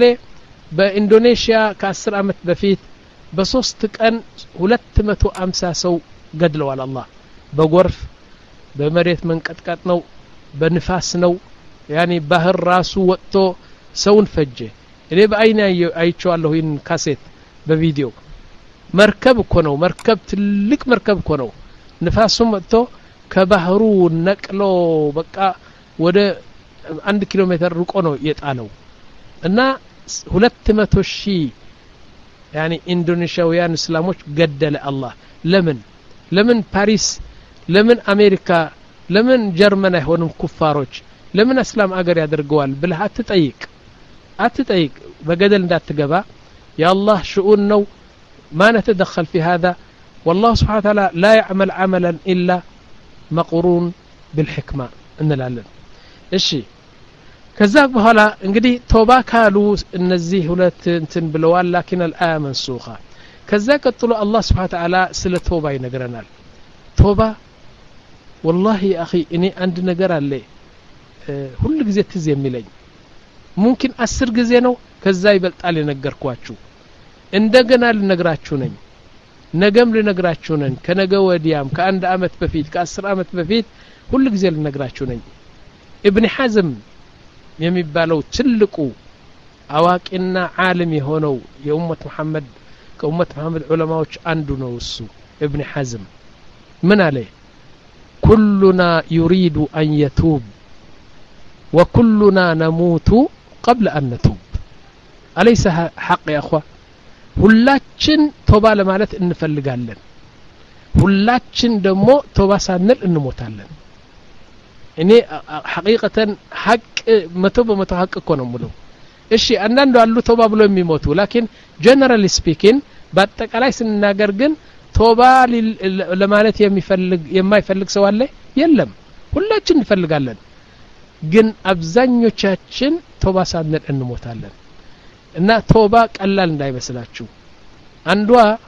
በኢንዶኔሺያ ከ10 አመት በፊት በሶስት ቀን ሁለት መቶ ሃምሳ ሰው ገድለዋል አላህ በጎርፍ በመሬት መንቀጥቀጥ ነው በንፋስ ነው يعني ባህር ራሱ ወጥቶ ሰውን ፈጀ እኔ በአይኔ አይቼዋለሁ ይህን ካሴት በቪዲዮ መርከብ እኮ ነው መርከብ ትልቅ መርከብ እኮ ነው ንፋሱ መጥቶ ከባህሩ ነቅሎ በቃ ወደ አንድ ኪሎ ሜትር ርቆ ነው የጣለው እና ሁለት መቶ ሺህ يعني ኢንዶኔሺያውያን እስላሞች ገደለ አላህ ለምን ለምን ፓሪስ ለምን አሜሪካ ለምን ጀርመን አይሆንም ኩፋሮች ለምን እስላም አገር ያደርገዋል ብለህ አትጠይቅ አትጠይቅ በገደል እንዳትገባ يا الله شؤون ነው ما نتدخل في هذا والله سبحانه وتعالى لا يعمل عملا إلا مقرون بالحكمة እንላለን እሺ ከዛ በኋላ እንግዲህ ቶባ ካሉ እነዚህ ሁለት እንትን ብለዋል لكن الآية منسوخة ከዛ ቀጥሎ الله سبحانه وتعالى ስለ ቶባ ይነግረናል ቶባ والله يا أخي እኔ አንድ ነገር አለ ሁሉ ጊዜ ትዝ የሚለኝ ممكن አስር ጊዜ ነው ከዛ ይበልጣል የነገርኳችሁ እንደገና ልነግራችሁ ነኝ ነገም ልነግራችሁ ነኝ ከነገ ወዲያም ከአንድ አመት በፊት ከ10 አመት በፊት ሁሉ ጊዜ ልነግራችሁ ነኝ ኢብኑ ሐዝም የሚባለው ትልቁ አዋቂና ዓለም የሆነው የኡመት መሐመድ ከኡመት መሐመድ ዑለማዎች አንዱ ነው እሱ ኢብኑ ሐዝም ምን አለ كلنا يريد أن يتوب وكلنا نموت قبل أن نتوب أليس حق يا أخوة ሁላችን ቶባ ለማለት እንፈልጋለን ሁላችን ደግሞ ተውባ ሳንል እንሞታለን እኔ ሐቂቀተን ሐቅ መቶ በመቶ ሐቅ እኮ ነው ሙሉ እሺ አንዳንዱ አሉ ተውባ ብሎ የሚሞቱ ላኪን ጀነራሊ ስፒኪንግ በአጠቃላይ ስንናገር ግን ተውባ ለማለት የሚፈልግ የማይፈልግ ሰው አለ የለም ሁላችን እንፈልጋለን ግን አብዛኞቻችን ተውባ ሳንል እንሞታለን እና ተውባ ቀላል እንዳይመስላችሁ አንዷ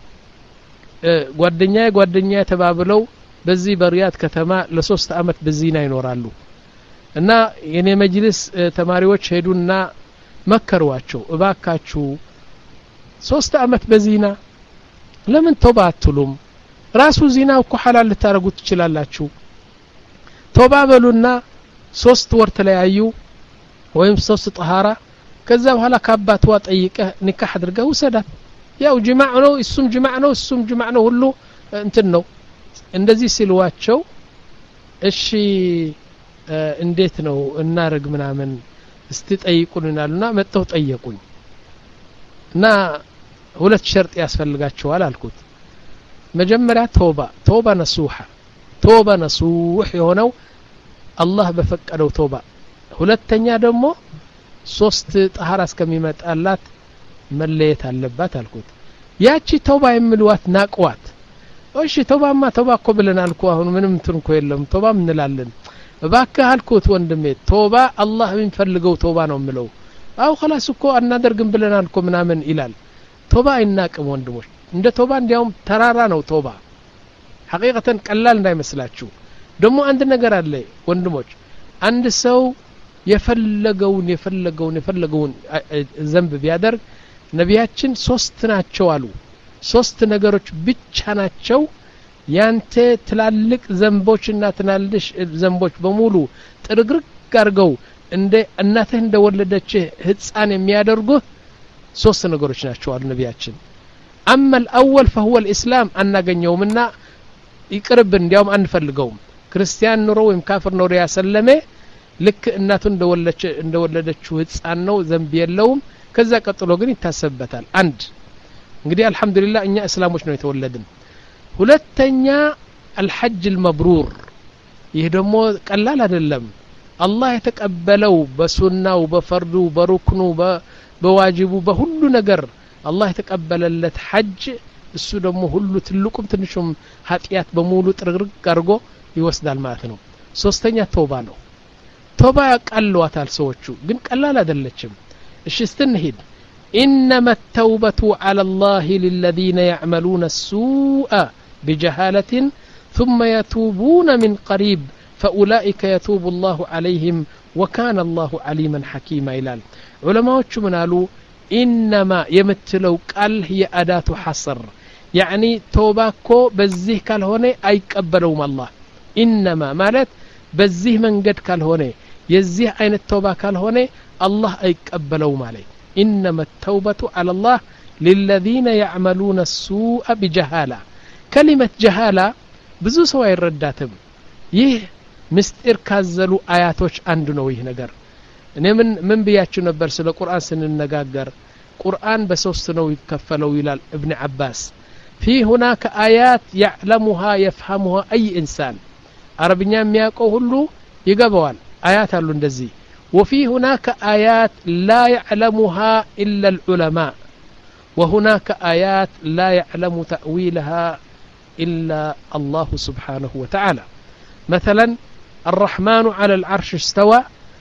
ጓደኛዬ ጓደኛዬ ተባብለው በዚህ በሪያድ ከተማ ለሶስት አመት በዚና ይኖራሉ እና የኔ መጅልስ ተማሪዎች ሄዱና መከሯቸው እባካችሁ ሶስት አመት በዚና ለምን ተውባ አትሉም ራሱ ዚናው እኮ ሐላል ልታረጉት ትችላላችሁ ተውባ በሉና ሶስት ወር ተለያዩ ወይም ሶስት ጠሃራ ከዛ በኋላ ካባቷ ጠይቀህ ንካህ አድርገው ሰዳት ያው ጅማዕ ነው እሱም ጅማዕ ነው እሱም ጅማዕ ነው ሁሉ እንትን ነው እንደዚህ ሲልዋቸው እሺ እንዴት ነው እናርግ ምናምን እስቲ ጠይቁልናልና መጥተው ጠየቁኝ እና ሁለት ሸርጥ ያስፈልጋቸዋል አልኩት መጀመሪያ ተውባ ተውባ ነሱሃ ተውባ ነሱህ የሆነው አላህ በፈቀደው ተውባ ሁለተኛ ደግሞ ሶስት ጠሃራ እስከሚመጣላት መለየት አለባት አልኩት ያቺ ተውባ የሚልዋት ናቅዋት እሺ ተውባማ ተውባ እኮ ብለናል እኮ አሁን ምንም እንትን እኮ የለም ተውባ እንላለን እባክህ አልኩት ወንድሜ ተውባ አላህ የሚፈልገው ተውባ ነው የሚለው አው خلاص እኮ አናደርግም ብለናል እኮ ምናምን ይላል ተውባ አይናቅም ወንድሞች እንደ ተውባ እንዲያውም ተራራ ነው ተውባ ሐቂቀተን ቀላል እንዳይመስላችሁ ደግሞ አንድ ነገር አለ ወንድሞች አንድ ሰው የፈለገውን የፈለገውን የፈለገውን ዘንብ ቢያደርግ ነቢያችን ሶስት ናቸው አሉ ሶስት ነገሮች ብቻ ናቸው ያንተ ትላልቅ ዘንቦችና ትናልሽ ዘንቦች በሙሉ ጥርግርግ አድርገው እንደ እናትህ እንደወለደች ህፃን የሚያደርጉ ሶስት ነገሮች ናቸው አሉ ነቢያችን اما الاول فهو الاسلام አናገኘውምና ይቅርብ እንዲያውም አንፈልገውም ክርስቲያን ኑሮ ወይም ካፍር ኑሮ ያሰለመ ልክ እናቱ እንደወለደች እንደወለደችው ህፃን ነው ዘንብ የለውም ከዛ ቀጥሎ ግን ይታሰበታል አንድ እንግዲህ አልহামዱሊላህ እኛ እስላሞች ነው የተወለድን ሁለተኛ الحج المبرور ይሄ ደግሞ ቀላል አይደለም አላህ የተቀበለው በሱናው በፈርዱ በሩክኑ በዋጅቡ በሁሉ ነገር አላህ የተቀበለለት ሐጅ እሱ ደግሞ ሁሉ ትልቁም ትንሹም ኃጢያት በሙሉ ጥርግርግ አድርጎ ይወስዳል ማለት ነው ሶስተኛ ተውባ ነው ተውባ ያቀልዋታል ሰዎቹ ግን ቀላል አይደለችም እሺ استنهد انما التوبه على الله للذين يعملون السوء بجهاله ثم يتوبون من قريب فاولئك يتوب الله عليهم وكان الله عليما حكيما الى علماء من قالوا انما يمتلو قال هي اداه حصر يعني توباكو بزيه ካልሆነ አይቀበለውም الله انما ማለት በዚህ መንገድ ካልሆነ የዚህ አይነት ተውባ ካልሆነ الله አይቀበለው ማለት انما التوبه على الله للذين يعملون السوء بجهاله كلمه جهاله ብዙ ሰው አይረዳትም ይህ ምስጢር ካዘሉ አያቶች አንዱ ነው ይህ ነገር እኔ ምን ምን ብያችሁ ነበር ስለ ቁርአን ስንነጋገር ቁርአን በሶስት ነው ይከፈለው ይላል ابن عباس في هناك آيات يعلمها يفهمها أي إنسان عربኛ የሚያውቀው ሁሉ ይገባዋል آيات አሉ እንደዚህ وفي هناك آيات لا يعلمها إلا العلماء وهناك آيات لا يعلم تأويلها إلا الله سبحانه وتعالى مثلا الرحمن على العرش استوى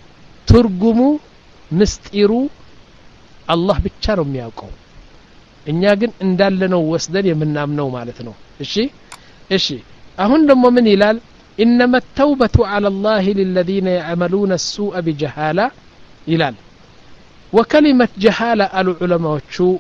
ترجموا مستيروا الله ብቻ ነው የሚያውቀው እኛ ግን እንዳለ ነው ወስደን የምናምነው ማለት ነው እሺ እሺ አሁን ደግሞ ምን ይላል انما التوبه على الله للذين يعملون السوء بجهاله ይላል وكلمه جهاله العلماء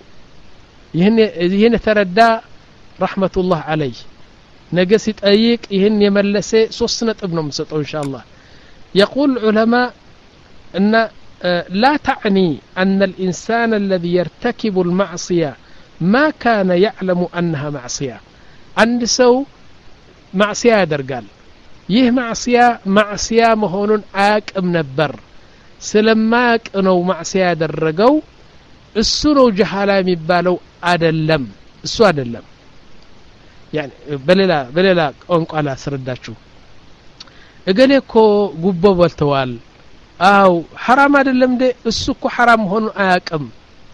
ይሄን ይሄን ተረዳ رحمه الله عليه ነገ ሲጠይቅ ይሄን የመለሰ ሶስት ነጥብ ነው የምሰጠው ኢንሻአላህ يقول العلماء ان لا تعني أن الإنسان الذي يرتكب المعصية ما كان يعلم أنها معصية عند سو معصية درقال يه معصية معصية مهون آك منبر سلماك أنو معصية درقو السنو جهالا مبالو أدلم السو أدلم يعني بللا بللا ቋንቋላ ስረዳችሁ እገሌ እኮ ጉቦ በልተዋል አው حرام አይደለም እንደ እሱ እኮ حرام ሆኖ አያውቅም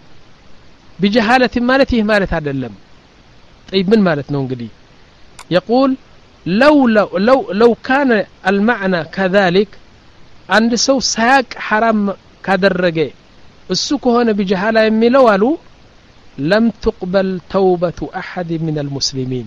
بجهالة ማለት ይህ ማለት አይደለም طيب ምን ማለት ነው እንግዲህ يقول لو لو لو لو كان المعنى كذلك عند سو ሳያቅ حرام ካደረገ እሱ ከሆነ بجهالة የሚለው አሉ لم تقبل توبة أحد من المسلمين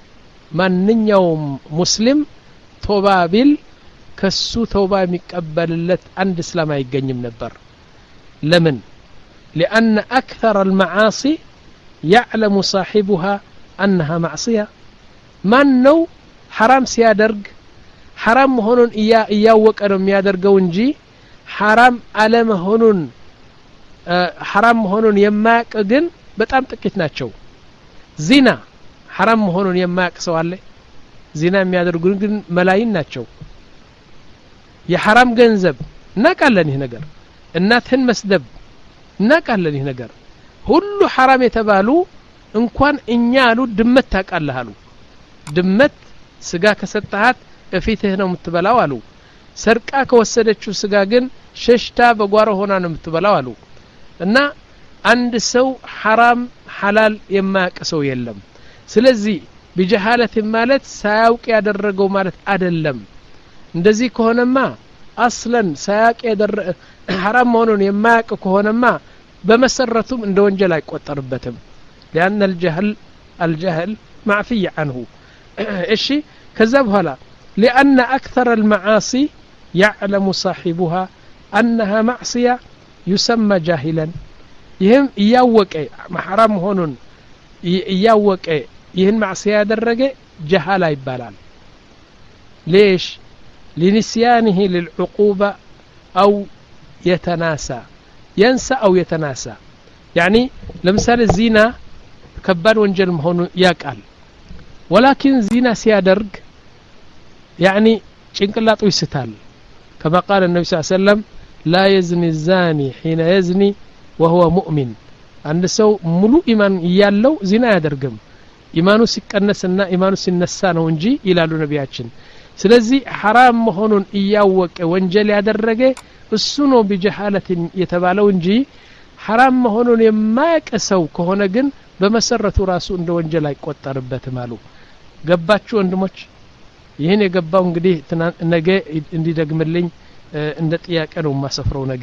ማንኛውም ሙስሊም ቶባ ቢል ከሱ ቶባ የሚቀበልለት አንድ እስላም አይገኝም ነበር ለምን لأن أكثر المعاصي يعلم صاحبها أنها معصية من نو حرام سيادرق حرام هونون إيا إياوك أنهم يادرقوا نجي حرام ألم هونون آه حرام هونون يماك أجن بتأم تكتناتشو زنا حرام هونون يماك سوالي زنا يادرقوا نجن ملايين ناتشو يا حرام جنزب ناكالني نجر الناتهن مسدب እናቃለን ይህ ነገር ሁሉ حرام የተባሉ እንኳን እኛ አሉ ድመት ታቃለህ አሉ ድመት ስጋ ከሰጣት እፊትህ ነው የምትበላው አሉ ሰርቃ ከወሰደችው ስጋ ግን ሸሽታ በጓሮ ሆና ነው የምትበላው አሉ እና አንድ ሰው حرام حلال የማያቀሰው የለም ስለዚህ بجهالة ማለት ሳያውቅ ያደረገው ማለት አይደለም እንደዚህ ከሆነማ اصلا ሳያውቅ ያደረ حرام መሆኑን የማያውቅ ከሆነማ በመሰረቱም እንደ ወንጀል አይቆጠርበትም لأن الجهل الجهل معفي عنه እሺ ከዛ በኋላ لأن أكثر المعاصي يعلم صاحبها أنها معصية يسمى جاهلا ይህም ያወቀ حرام መሆኑን ያወቀ ይህን معصية ያደረገ جهال ይባላል ليش لنسيانه للعقوبة أو يتناسى ينسى أو يتناسى يعني لمثال الزنا كبار وانجل مهون يقال ولكن زنا سيادرق يعني ጭንቅላቱ ይስታል كما قال النبي صلى الله عليه وسلم لا يزني الزاني حين يزني وهو مؤمن عند سو ሙሉ ኢማን ያለው ዚና ያደርግም ኢማኑ ሲቀነስና ኢማኑ ሲነሳ ነው እንጂ ይላሉ ነቢያችን ስለዚህ حرام መሆኑን እያወቀ ወንጀል ያደረገ እሱ ነው بجهالة የተባለው እንጂ حرام መሆኑን የማያቀሰው ከሆነ ግን በመሰረቱ ራሱ እንደ ወንጀል አይቆጠርበትም አሉ ገባችሁ ወንድሞች ይሄን የገባው እንግዲህ ነገ እንዲደግምልኝ እንደ ጥያቄ ነው ማሰፍረው ነገ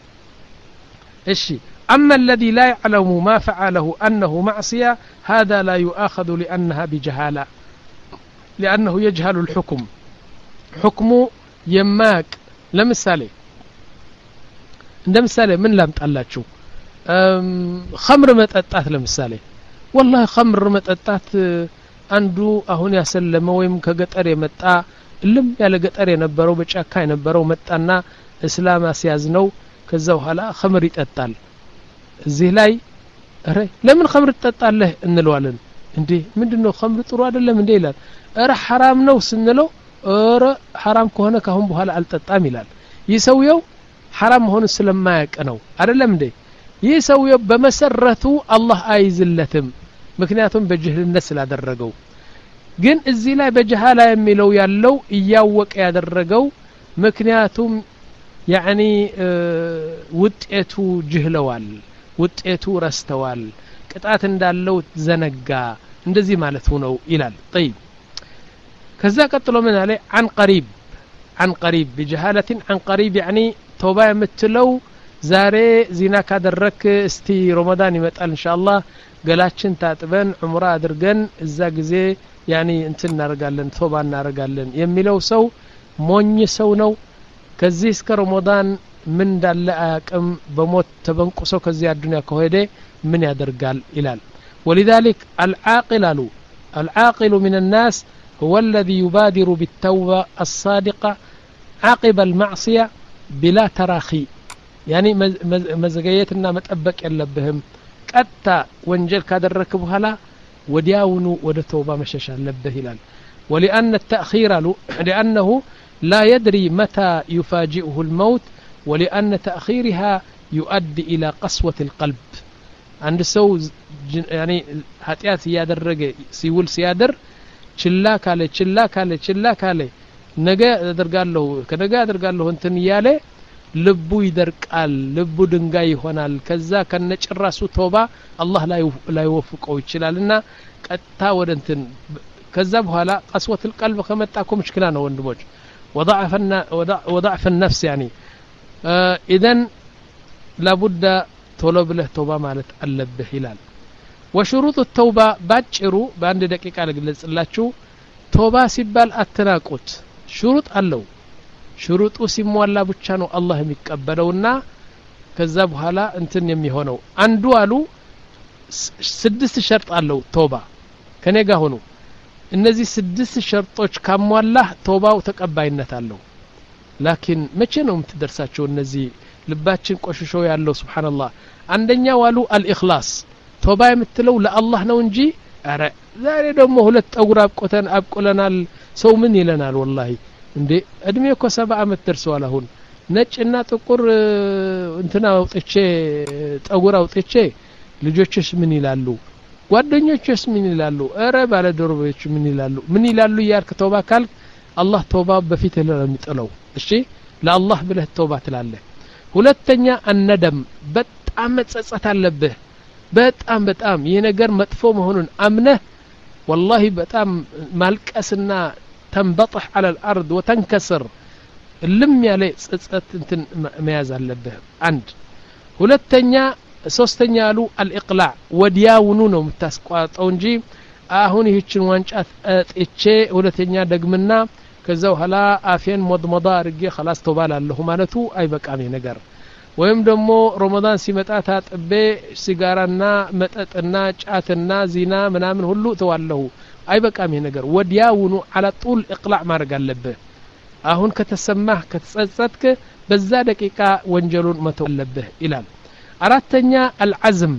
እሺ أما الذي لا يعلم ما فعله أنه معصية هذا لا يؤاخذ لأنها بجهالة لأنه يجهل الحكم حكمه يماك لمثالي لمثالي من لم تقلاتشو خمر متأتات لمثالي والله خمر متأتات አንዱ አሁን ያሰለመ ወይም ከገጠር የመጣ ልም ያለ ገጠር የነበረው በጫካ የነበረው መጣና እስላም አስያዝነው ከዛ በኋላ خمر ይጠጣል እዚህ ላይ አረ ለምን خمر ትጠጣለህ እንለዋለን እንዴ ምንድነው خمر ጥሩ አይደለም እንዴ ይላል አረ حرام ነው ስንለው አረ حرام ከሆነ ካሁን በኋላ አልጠጣም ይላል ይሰውየው حرام ሆነ ስለማያውቅ ነው አይደለም እንዴ ይሰውየው በመሰረቱ አላህ አይዝለትም ምክንያቱም በጅህልነት ስላደረገው ግን እዚህ ላይ በጀሃላ የሚለው ያለው እያወቀ ያደረገው ምክንያቱም يعني ውጤቱ ጅህለዋል ውጤቱ ረስተዋል ቅጣት እንዳለው ዘነጋ እንደዚህ ማለት ነው ይላል طيب ከዛ ቀጥሎ ምን አለ عن قريب عن قريب بجهالة عن قريب يعني توبه የምትለው ዛሬ ዚና ካደረክ እስቲ ረመዳን ይመጣል ኢንሻአላህ ገላችን ታጥበን ዑምራ አድርገን እዛ ጊዜ ያኒ እንትን እናረጋለን ቶባ እናረጋለን የሚለው ሰው ሞኝ ሰው ነው ከዚህ እስከ ረመዳን ምን እንዳለ አያቅም በሞት ተበንቁሶ ከዚህ አዱንያ ከሆደ ምን ያደርጋል ይላል ولذلك العاقل له العاقل من الناس هو الذي يبادر بالتوبة الصادقة عقب المعصية بلا تراخي يعني مزغيتنا متطبق يلبهم ቀጣ ወንጀል ካደረክ በኋላ ወዲያውኑ ወደ ተውባ መሸሽ አለበት ይላል ولأن التأخير لأنه لا يدري متى يفاجئه الموت ولأن تأخيرها يؤدي إلى قسوة القلب عند سو يعني ኃጢአት ያደረገ ሲውል ሲያደር ችላ ካለ ችላ ካለ ችላ ካለ ነገ አደርጋለሁ ከነገ አደርጋለሁ እንትን ያለ ልቡ ይደርቃል ልቡ ድንጋይ ይሆናል ከዛ ከነጭራሱ ተውባ አላህ ላይ ላይ ወፍቀው ይችላልና ቀጣ ወደ እንትን ከዛ በኋላ قسوة القلب ከመጣኮ مشكلة ነው ወንድሞች وضعفنا وضعف النفس يعني اذا لابد ቶሎ ብለህ ተውባ ማለት አለብህ ይላል وشروط التوبة ባጭሩ በአንድ ደቂቃ ልግለጽላችሁ ተውባ ሲባል አትናቁት شروط አለው ሽሩጡ ሲሟላ ብቻ ነው አላህ የሚቀበለውና ከዛ በኋላ እንትን የሚሆነው አንዱ አሉ ስድስት ሸርጥ አለው ተውባ ከኔ ጋር ሆኖ እነዚህ ስድስት ሸርጦች ካሟላህ ተውባው ተቀባይነት አለው ላኪን መቼ ነው የምትደርሳቸው እነዚህ ልባችን ቆሽሾ ያለው ሱብሃንአላህ አንደኛው አሉ አልኢኽላስ ተውባ የምትለው ለአላህ ነው እንጂ አረ ዛሬ ደግሞ ሁለት ጠጉር አብቆተን አብቆለናል ሰው ምን ይለናል ወላሂ እንዴ እድሜ እኮ ሰባ አመት ደርሷል አሁን ነጭና ጥቁር እንትና አውጥቼ ጠጉር አውጥቼ ልጆችስ ምን ይላሉ ጓደኞችስ ምን ይላሉ አረ ባለ ዶርቤዎች ምን ይላሉ ምን ይላሉ ያርክ ተውባ ካል አላህ ተውባ በፊት ለሚጥለው እሺ ለአላህ ብለህ ተውባ ትላለህ ሁለተኛ አነደም በጣም መጸጸት አለብህ በጣም በጣም ይሄ ነገር መጥፎ መሆኑን አምነህ والله በጣም ማልቀስና تنبطح على الأرض وتنكسر اللم يالي ጸጸት እንትን መያዝ አለብህ አንድ ሁለተኛ ሶስተኛ አሉ الإقلاع ወዲያውኑ ነው የምታስቋጠው እንጂ አሁን ይህችን ዋንጫት አጥቼ ሁለተኛ ደግምና ከዛው ኋላ አፌን ሞድሞዳ አርጌ خلاص ተባላለሁ ማለቱ አይበቃም ነገር ወይም ደግሞ ረመዳን ሲመጣ ታጥቤ ሲጋራና መጠጥና ጫትና ዚና ምናምን ሁሉ ተዋለሁ አይበቃም ነገር ወዲያውኑ على طول اقلاع ማድረግ አለብህ አሁን ከተሰማህ ከተጸጸትክ በዛ ደቂቃ ወንጀሉን መተው አለብህ ይላል አራተኛ العزم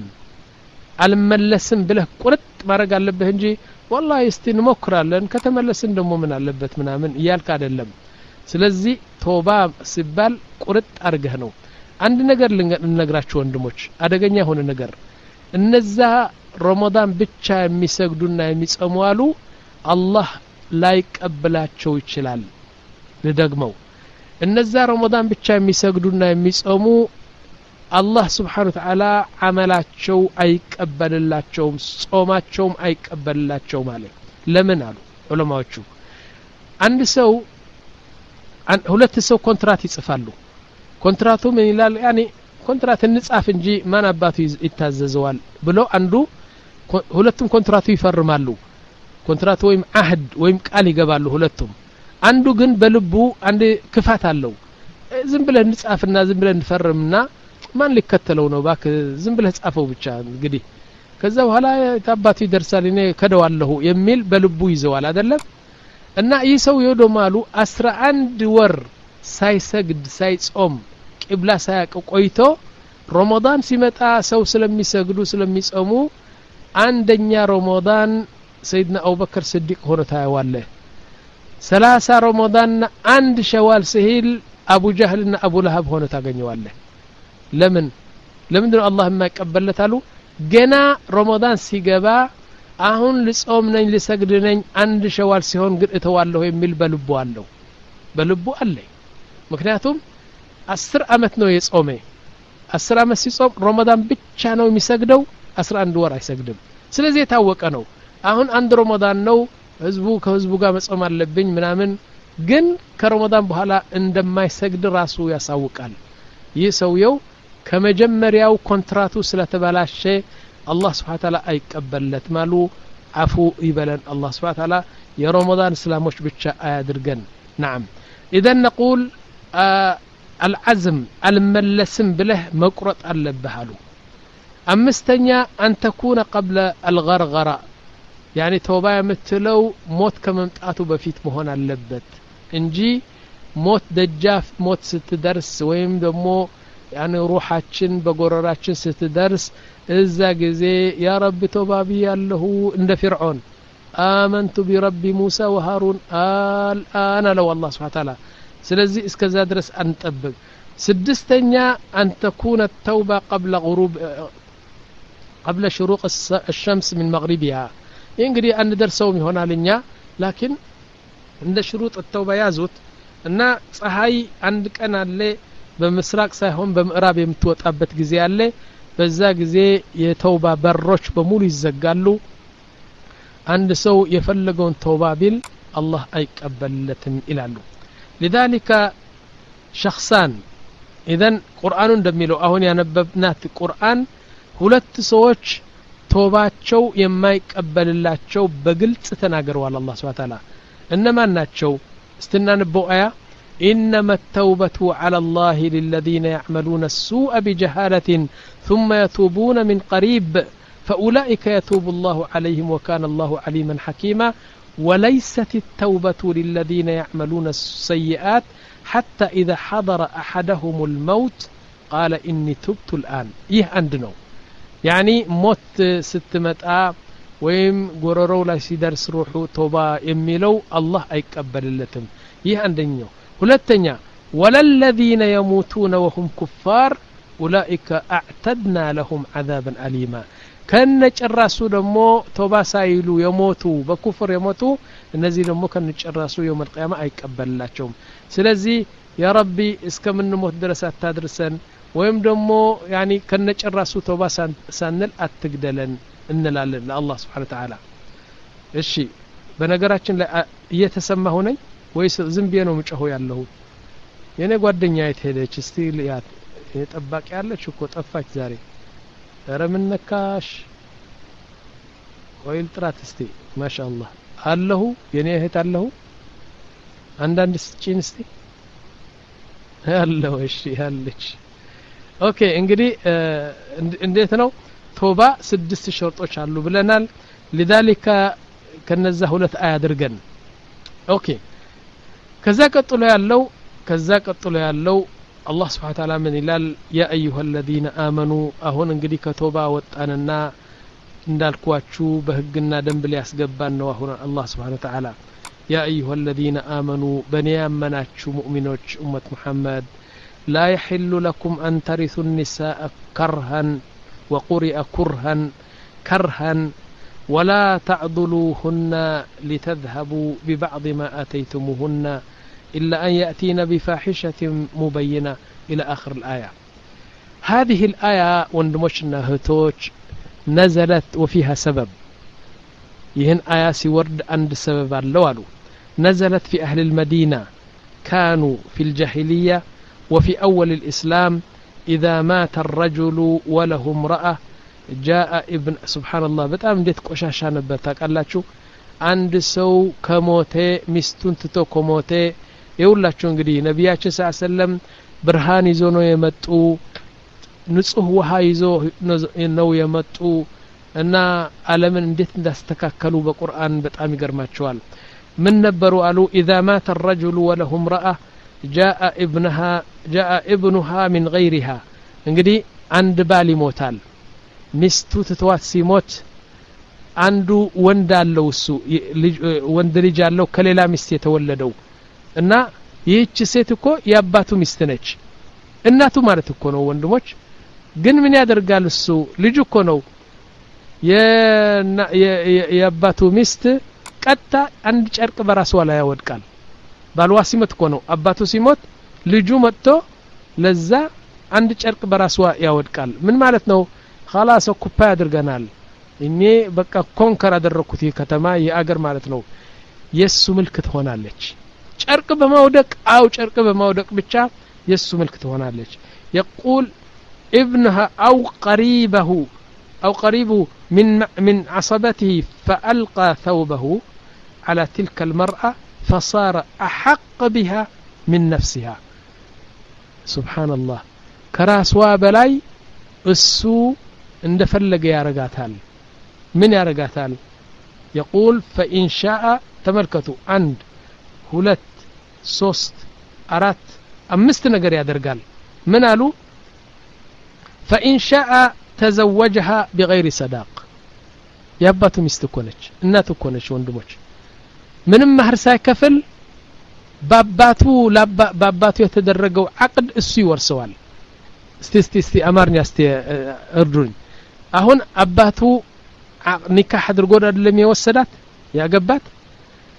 አልመለስም ብለህ ቁርጥ ማድረግ አለብህ እንጂ والله እስቲ እንሞክራለን ከተመለስን ደግሞ ምን አለበት ምናምን ይያልክ አይደለም ስለዚህ ተውባ ሲባል ቁርጥ አርገህ ነው አንድ ነገር ልነግራችሁ ወንድሞች አደገኛ ሆነ ነገር እነዛ ረመዳን ብቻ የሚሰግዱና የሚጾሙ አሉ አላህ ላይ ቀበላቸው ይችላል ለደግመው እነዛ ረመዳን ብቻ የሚሰግዱና የሚጾሙ አላህ Subhanahu Wa Ta'ala አመላቸው አይቀበልላቸውም ጾማቸውም አይቀበልላቸው ማለት ለምን አሉ ዑለማዎቹ አንድ ሰው ሁለት ሰው ኮንትራት ይጽፋሉ ኮንትራቱ ምን ይላል ያኒ ኮንትራት እንጻፍ እንጂ ማን አባቱ ይታዘዘዋል ብሎ አንዱ ሁለቱም ኮንትራቱ ይፈርማሉ ኮንትራት ወይም አህድ ወይም ቃል ይገባሉ ሁለቱም አንዱ ግን በልቡ አንድ ክፋት አለው ዝም ብለህ እንጻፍና ዝም ብለህ እንፈርምና ማን ሊከተለው ነው ባክ ዝም ብለህ ጻፈው ብቻ እንግዲህ ከዛ በኋላ ታባቱ ይደርሳል እኔ ከደዋለሁ የሚል በልቡ ይዘዋል አይደለም እና ይህ ሰው ይወደማሉ አስራ አንድ ወር ሳይሰግድ ሳይጾም ቂብላ ሳያቅ ቆይቶ ረመዳን ሲመጣ ሰው ስለሚሰግዱ ስለሚጾሙ አንደኛ ረመዳን ሰይድና አቡበከር ስዲቅ ሆኖ ታያዋለህ ሰላሳ ረመዳን አንድ ሸዋል ሲል አቡ ጀህልና አቡ ለሃብ ሆኖ ታገኘዋለህ ለምን ለምን ነው አላህ የማይቀበልታሉ ገና ረመዳን ሲገባ አሁን ልጾም ነኝ ልሰግድ ነኝ አንድ ሸዋል ሲሆን ግን እተዋለሁ የሚል በልቡ አለው በልቡ አለ ምክንያቱም አስር አመት ነው የጾመ አስር አመት ሲጾም ረመዳን ብቻ ነው የሚሰግደው አስራ አንድ ወር አይሰግድም ስለዚህ የታወቀ ነው አሁን አንድ ረመዳን ነው ህዝቡ ከህዝቡ ጋር መጾም አለብኝ ምናምን ግን ከረመዳን በኋላ እንደማይሰግድ ራሱ ያሳውቃል ይህ ሰውየው ከመጀመሪያው ኮንትራቱ ስለተበላሸ አላህ Subhanahu Wa Ta'ala አይቀበልለት ማሉ አፉ ይበለን አላህ Subhanahu Wa Ta'ala የረመዳን እስላሞች ብቻ አያድርገን نعم اذا نقول آه العزم الملسم بله مقرط اللبهالو امستنيا ان تكون قبل الغرغره يعني توبه يمتلو موت كممطاتو بفيت مهون اللبت انجي موت دجاف موت ستدرس ويم دمو يعني روحاችን በጎረራችን ስትደርስ እዛ ጊዜ ያ ረብ ተውባቢ ያለሁ እንደ ፍርዖን آمنت برب موسى وهارون الآن لو الله سبحانه وتعالى ስለዚህ እስከዛ ድረስ አንጠብቅ ስድስተኛ أن تكون التوبة قبل غروب قبل شروق الشمس من مغربها እንግዲህ አንደርሰውም ይሆናልኛ لكن عند شروط التوبة يازوت እና ፀሐይ አንድ ቀን አለ በምስራቅ ሳይሆን በምዕራብ የምትወጣበት ጊዜ አለ በዛ ጊዜ የተውባ በሮች በሙሉ ይዘጋሉ አንድ ሰው የፈለገውን ተውባ ቢል አላህ አይቀበልለትም ይላሉ لذلك شخصان اذا ቁርአኑ እንደሚለው አሁን ያነበብናት ቁርአን ሁለት ሰዎች ተውባቸው የማይቀበልላቸው በግልጽ ተናግረዋል አላህ Subhanahu Wa Ta'ala እነማን ናቸው استنانبو آية إنما التوبة على الله للذين يعملون السوء بجهالة ثم يتوبون من قريب فأولئك يتوب الله عليهم وكان الله عليما حكيما وليست التوبة للذين يعملون السيئات حتى إذا حضر أحدهم الموت قال إني تبت الآن إيه عندنا يعني موت ستمتآ ወይም ጎረሮው ላይ ሲደርስ ሩሑ ተውባ የሚለው አላህ አይቀበልለትም ይህ አንደኛው ሁለተኛ ወለለዚነ يموتون وهم كفار اولئك اعتدنا لهم عذابا اليما ከነጨራሱ ደሞ ተውባ ሳይሉ የሞቱ በኩፍር የሞቱ እነዚህ ደሞ ከነጨራሱ يوم القيامه አይቀበልላቸውም ስለዚህ ያ ረቢ እስከምንሞት ድረስ አታድርሰን ወይም ደሞ ያኒ ከነጨራሱ ተውባ ሳንል አትግደለን እንላለን ለአላህ Subhanahu Wa Ta'ala እሺ በነገራችን ላይ እየተሰማሁ ነኝ ወይስ ዝም ብዬ ነው ምጨው ያለው የኔ ጓደኛ የት ሄደች እስቲ ያት የጠባቂ ያለች እኮ ጠፋች ዛሬ ኧረ ምን ነካሽ ወይል ጥራት እስቲ ማሻአላህ አለሁ የኔ እህት አለሁ አንዳንድ ስጪን እስቲ አለሁ እሺ ያለች ኦኬ እንግዲህ እንዴት ነው توبة سدس شرطوش على بلنال لذلك كنزه ሁለት አያድርገን ኦኬ ከዛ ቀጥሎ ያለው ከዛ ቀጥሎ ያለው አላህ Subhanahu Wa Ta'ala ምን ይላል ያ ايها الذين امنوا አሁን እንግዲህ ከቶባ ወጣንና እንዳልኳችሁ በህግና ደንብ ሊያስገባን ነው አሁን አላህ Subhanahu Wa Ta'ala ያ ايها الذين امنوا በኔ ያመናችሁ ሙእሚኖች ኡመት ሙሐመድ لا يحل لكم ان ترثوا النساء كرها وقرئ كرها كرها ولا تعضلوهن لتذهبوا ببعض ما آتيتموهن إلا أن يأتين بفاحشة مبينة إلى آخر الآية هذه الآية وندمشنا هتوش نزلت وفيها سبب يهن آية سورد عند سبب اللوالو نزلت في أهل المدينة كانوا في الجاهلية وفي أول الإسلام إذا مات الرجل وله امرأة جاء ابن سبحان الله በጣም እንዴት ቆሻሻ ነበር ታውቃላችሁ አንድ ሰው ከሞተ ሚስቱን ትቶ ከሞተ ይውላችሁ እንግዲህ ነብያችን ሰለላሁ ዐለይሂ ወሰለም ብርሃን ይዞ ነው የመጡ ንጹህ ውሃ ይዞ ነው የመጡ እና ዓለምን እንዴት እንዳስተካከሉ በቁርአን በጣም ይገርማቸዋል ምን ነበሩ አሉ إذا مات الرجل وله امرأة جاء ابنها جاء ابنها من غيرها እንግዲህ አንድ ባል ይሞታል ሚስቱ ትተዋት ሲሞት አንዱ ወንድ አለው እሱ ወንድ ልጅ አለው ከሌላ ሚስት የተወለደው እና ይህች ሴት እኮ ያባቱ ሚስት ነች እናቱ ማለት እኮ ነው ወንድሞች ግን ምን ያደርጋል እሱ ልጅ እኮ ነው የያባቱ ሚስት ቀጣ አንድ ጨርቅ በራሷ ላይ ያወድቃል ባልዋ ሲሞት እኮ ነው አባቱ ሲሞት ልጁ መጥቶ ለዛ አንድ ጨርቅ በራሷ ያወድቃል ምን ማለት ነው خلاص ኩፓ ያድርገናል እኔ በቃ ኮንከር አደረኩት ከተማ የአገር ማለት ነው የሱ ምልክት ሆናለች ጨርቅ በማውደቅ አው ጨርቅ በማውደቅ ብቻ የሱ ምልክት ሆናለች يقول ابنها او قريبه او قريبه من من عصبته فالقى ثوبه على تلك المرأة فصار احق بها من نفسها سبحان الله كراسوا بلاي السو እንደፈለገ ያረጋታል ምን ያረጋታል يقول فإن شاء تملكتوا عند ሁለት ሶስት አራት አምስት ነገር ያደርጋል ምን አሉ فإن شاء تزوجها بغير صداق ያባቱ ሚስት ኮነች እናቱ ኮነች ወንድሞች ምንም ማህር ሳይከፍል ባባቱ ባባቱ የተደረገው عقد እሱ ይወርሰዋል እስቲ እስቲ እስቲ አማርኛ እስቲ እርዱኝ አሁን አባቱ ኒካህ አድርጎ አይደለም የወሰዳት ያገባት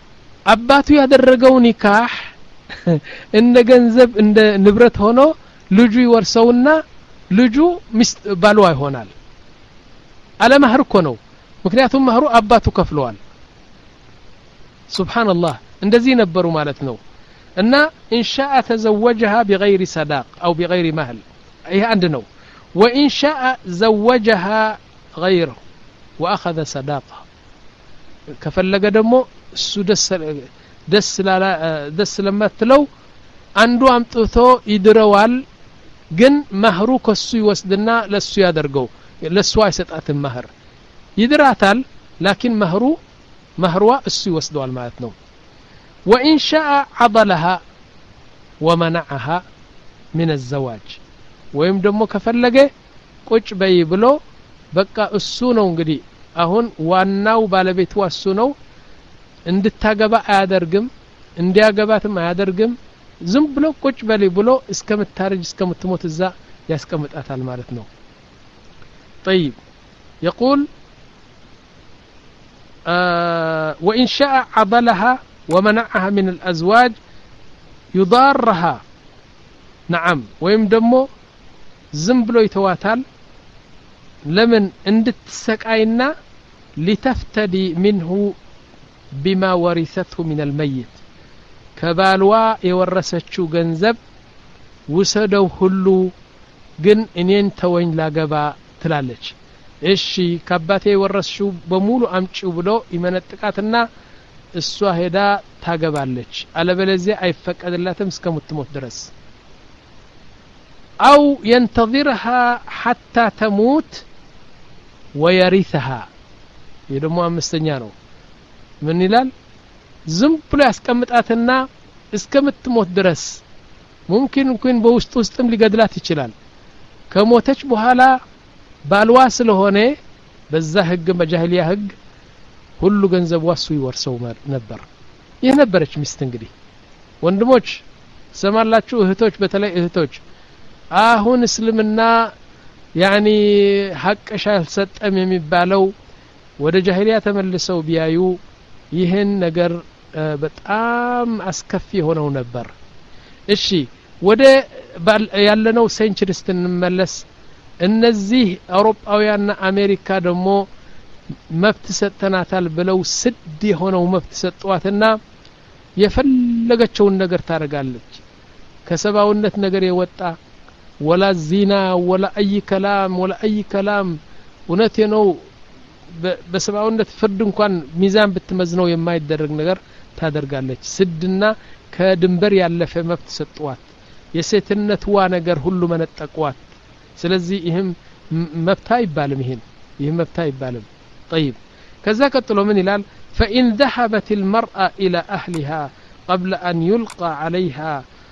አባቱ ያደረገው ኒካህ እንደ ገንዘብ እንደ ንብረት ሆኖ ልጁ ይወርሰውና ልጁ ሚስት ባሏ ይሆናል አለ ማህር እኮ ነው ምክንያቱም ማህሩ አባቱ ከፍለዋል ሱብሃንአላህ እንደዚህ ነበሩ ማለት ነው እና ان شاء تزوجها بغير صداق او بغير مهر ይሄ አንድ ነው وان شاء زوجها غيره واخذ صداقها ከፈለገ ደግሞ እሱ ደስ ደስ ላላ ደስ ለማትለው አንዱ አምጥቶ ይድረዋል ግን ማህሩ ከሱ ይወስድና ለሱ ያደርገው ለሱ አይሰጣትም ማህር ይድራታል ላኪን ማህሩ ማህርዋ እሱ ይወስደዋል ማለት ነው وإن شاء عضلها ومنعها من الزواج ወይም ደግሞ ከፈለገ ቁጭ በይ ብሎ በቃ እሱ ነው እንግዲህ አሁን ዋናው ባለቤቱ እሱ ነው እንድታገባ አያደርግም እንዲያገባትም አያደርግም ዝም ብሎ ቁጭ በሊ ብሎ እስከምታረጅ እስከምትሞት እዛ ያስቀምጣታል ማለት ነው طيب يقول آه وإن شاء عضلها ومنعها من الأزواج يضارها نعم ويم دمو ዝም ብሎ ይተዋታል ለምን እንድትሰቃይና لتفتدي منه بما ورثته من الميت ከባልዋ የወረሰችው ገንዘብ ወሰደው ሁሉ ግን እኔን ተወኝ ላገባ ትላለች እሺ ከአባቴ የወረስሽው በሙሉ አምጪው ብሎ ይመነጥቃትና እሷ ሄዳ ታገባለች አለበለዚያ አይፈቀድላትም እስከምትሞት ድረስ أو ينتظرها حتى تموت ويرثها يدمو አምስተኛ ነው ምን ይላል ዝም ብሎ ያስቀምጣትና እስከምትሞት ድረስ ممكن እንኳን በውስጥ ውስጥም ሊገድላት ይችላል ከሞተች በኋላ ባልዋ ስለሆነ በዛ ህግ በጃሂሊያ ህግ ሁሉ ገንዘብ ዋሱ ይወርሰው ነበር ይሄ ነበረች ሚስት እንግዲህ ወንድሞች ሰማላችሁ እህቶች በተለይ እህቶች አሁን እስልምና ያኒ ሐቅሻ አልሰጠም የሚባለው ወደ ጃሂሊያ ተመልሰው ቢያዩ ይሄን ነገር በጣም አስከፊ ሆነው ነበር እሺ ወደ ያለነው ሴንቸሪስት እንመለስ እነዚህ አውሮፓውያንና አሜሪካ ደግሞ መብት ሰጠናታል ብለው ስድ የሆነው መብት ሰጧትና የፈለገችውን ነገር ታረጋለች ከሰባውነት ነገር የወጣ ولا الزنا ولا أي كلام ولا أي كلام ونتي ነው በሰባውነት ፍርድ እንኳን ሚዛን ብትመዝነው የማይደረግ ነገር ታደርጋለች ስድና ከድንበር ያለፈ መብት ሰጧት የሴትነት ዋ ነገር ሁሉ መነጠቋት ስለዚህ ይሄም መብታ ይባልም ይሄን ይሄ መብታ ይባልም طيب ከዛ ቀጥሎ ምን ይላል فإن ذهبت المرأة إلى أهلها قبل أن يلقى عليها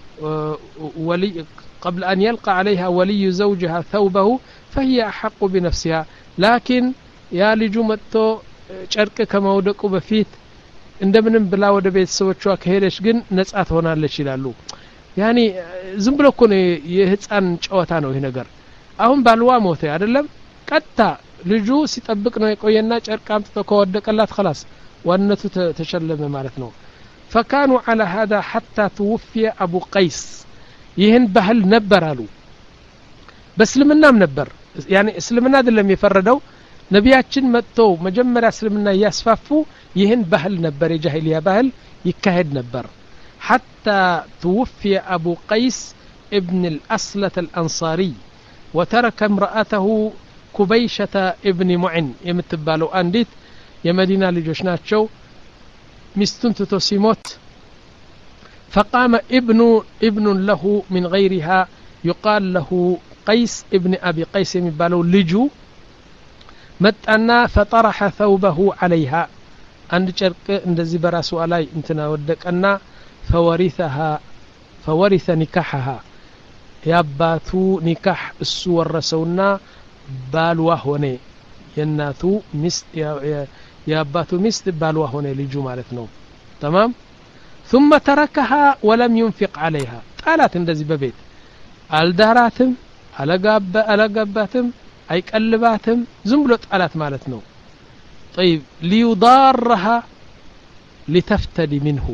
ولي قبل أن يلقى عليها ولي زوجها ثوبه فهي أحق بنفسها لكن يا لجمتو ጨርቅ ከመውደቁ በፊት እንደምንም ብላ ወደ ቤተሰቦቿ ከሄደች ግን ነጻት ሆናለች ይላሉ ያኒ ዝም ብሎ እኮ ነው የህፃን ጨዋታ ነው ይሄ ነገር አሁን ባልዋ ሞተ አይደለም ቀጣ ልጁ ሲጠብቅ ነው የቆየና ጨርቅ አምጥቶ ከወደቀላት خلاص ዋነቱ ተሸለመ ማለት ነው فكانوا على هذا حتى توفي أبو قيس ይህን ባህል ነበር አሉ በእስልምናም ነበር ያኒ እስልምና አይደለም የፈረደው ነቢያችን መጥተው መጀመሪያ እስልምና ያስፋፉ ይህን ባህል ነበር የጃሂሊያ ባህል ይካሄድ ነበር حتى توفي أبو قيس ابن الأصلة الأنصاري وترك امرأته كبيشة ابن معن يمتبالو أنديت يمدينة لجوش ناتشو مستن تتوسيموت فقام ابن ابن له من غيرها يقال له قيس ابن أبي قيس يمبالو لجو متأنا فطرح ثوبه عليها عند شرق اندزي براسو علي انتنا ودك أنا فورثها فورث نكاحها ياباتو نكاح السور رسولنا بالوا هوني يناتو مست ياباتو مست بالوا هوني لجو مالتنا تمام ثم تركها ولم ينفق عليها قالت اندزي ببيت الداراتم አለጋባ አለጋባትም አይቀልባትም ዝም ብሎ ጣላት ማለት ነው طيب ليضارها لتفتدي منه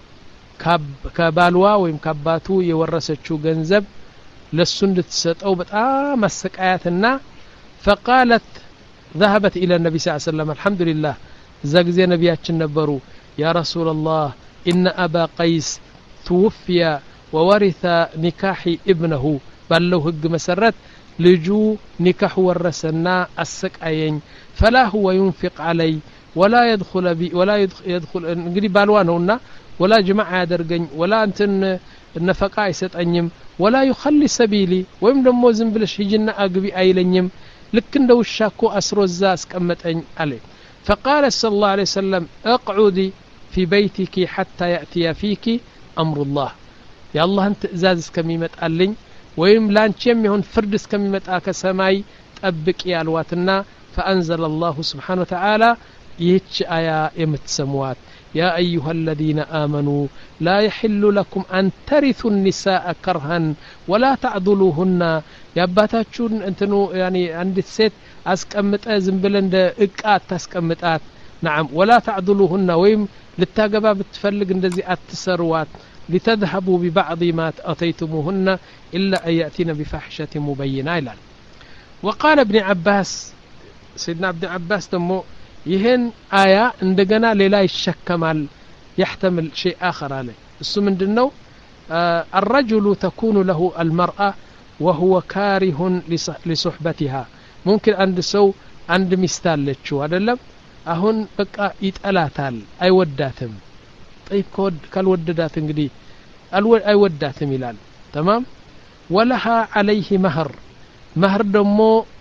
ከባልዋ ወይም ካባቱ የወረሰችው ገንዘብ ለሱ እንድትሰጠው በጣም አሰቃያትና فقالت ذهبت الى النبي صلى الله عليه وسلم الحمد لله እዛ ጊዜ ነቢያችን ነበሩ يا رسول الله ان ابا قيس توفي وورث نكاح ابنه ባለው ህግ መሰረት ልጁ ኒካህ ወረሰና አሰቃየኝ فلا هو ينفق علي ولا يدخل بي ولا يدخل እንግዲህ ባልዋ ነውና ولا جماعة يدرجن ولا أنتن النفقة يستأنيم ولا يخلي سبيلي ويم دمو زنبلش هجنا أقبي أيلنيم لكن دو الشاكو أسرو الزاس كمت عليه فقال صلى الله عليه وسلم اقعدي في بيتك حتى يأتي فيك أمر الله يا الله أنت زاز كميمة ألين ويم لانشيم يهون فردس كميمة آكا سماي تأبك يا الواتنا فأنزل الله سبحانه وتعالى يهتش آية يمتسموات يا أيها الذين آمنوا لا يحل لكم أن ترثوا النساء كرها ولا تعضلوهن يا باتاتشون انتنو يعني عند الست أسكمت أزم بلند إقات تسكمتات نعم ولا تعضلوهن ويم للتاقبا بتفلق اندزي التسروات لتذهبوا ببعض ما أتيتموهن إلا أن يأتين بفاحشة مبينة إلى وقال ابن عباس سيدنا ابن عباس دمو ይሄን አያ እንደገና ሌላ ይሸከማል يحتمل شيء آخر عليه እሱ ምንድነው الرجل تكون له المرأة وهو كاره لصحبتها ممكن عند سو عند ሚስታለችው አይደለም አሁን በቃ ይጠላታል አይወዳትም طيب كود ካልወደዳት እንግዲህ አይወዳትም ይላል تمام ولها عليه مهر مهر ደሞ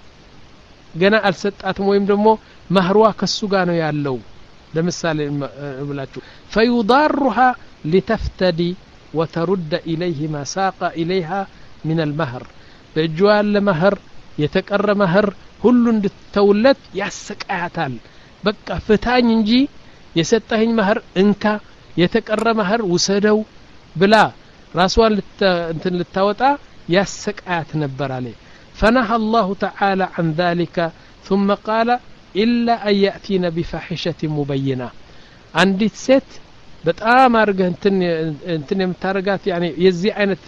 ገና አልሰጣትም ወይም ደሞ مهروا كسوغانو يالو لمثال بلاچو فيضارها لتفتدي وترد إليه ما ساق إليها من المهر بجوال لمهر يتقر مهر كل اندتولت يسقعتال بقى فتاኝ እንጂ የሰጠኝ مهر እንካ የተቀረ مهر ወሰደው ብላ ራስዋን እንትን ልታወጣ ያሰቃያት ነበር አለ فنهى الله تعالى عن ذلك ثم قال إلا أن يأتين بفاحشة مبينة عندي ست بتقام أرجع انتن انتن متارجات يعني يزي عينت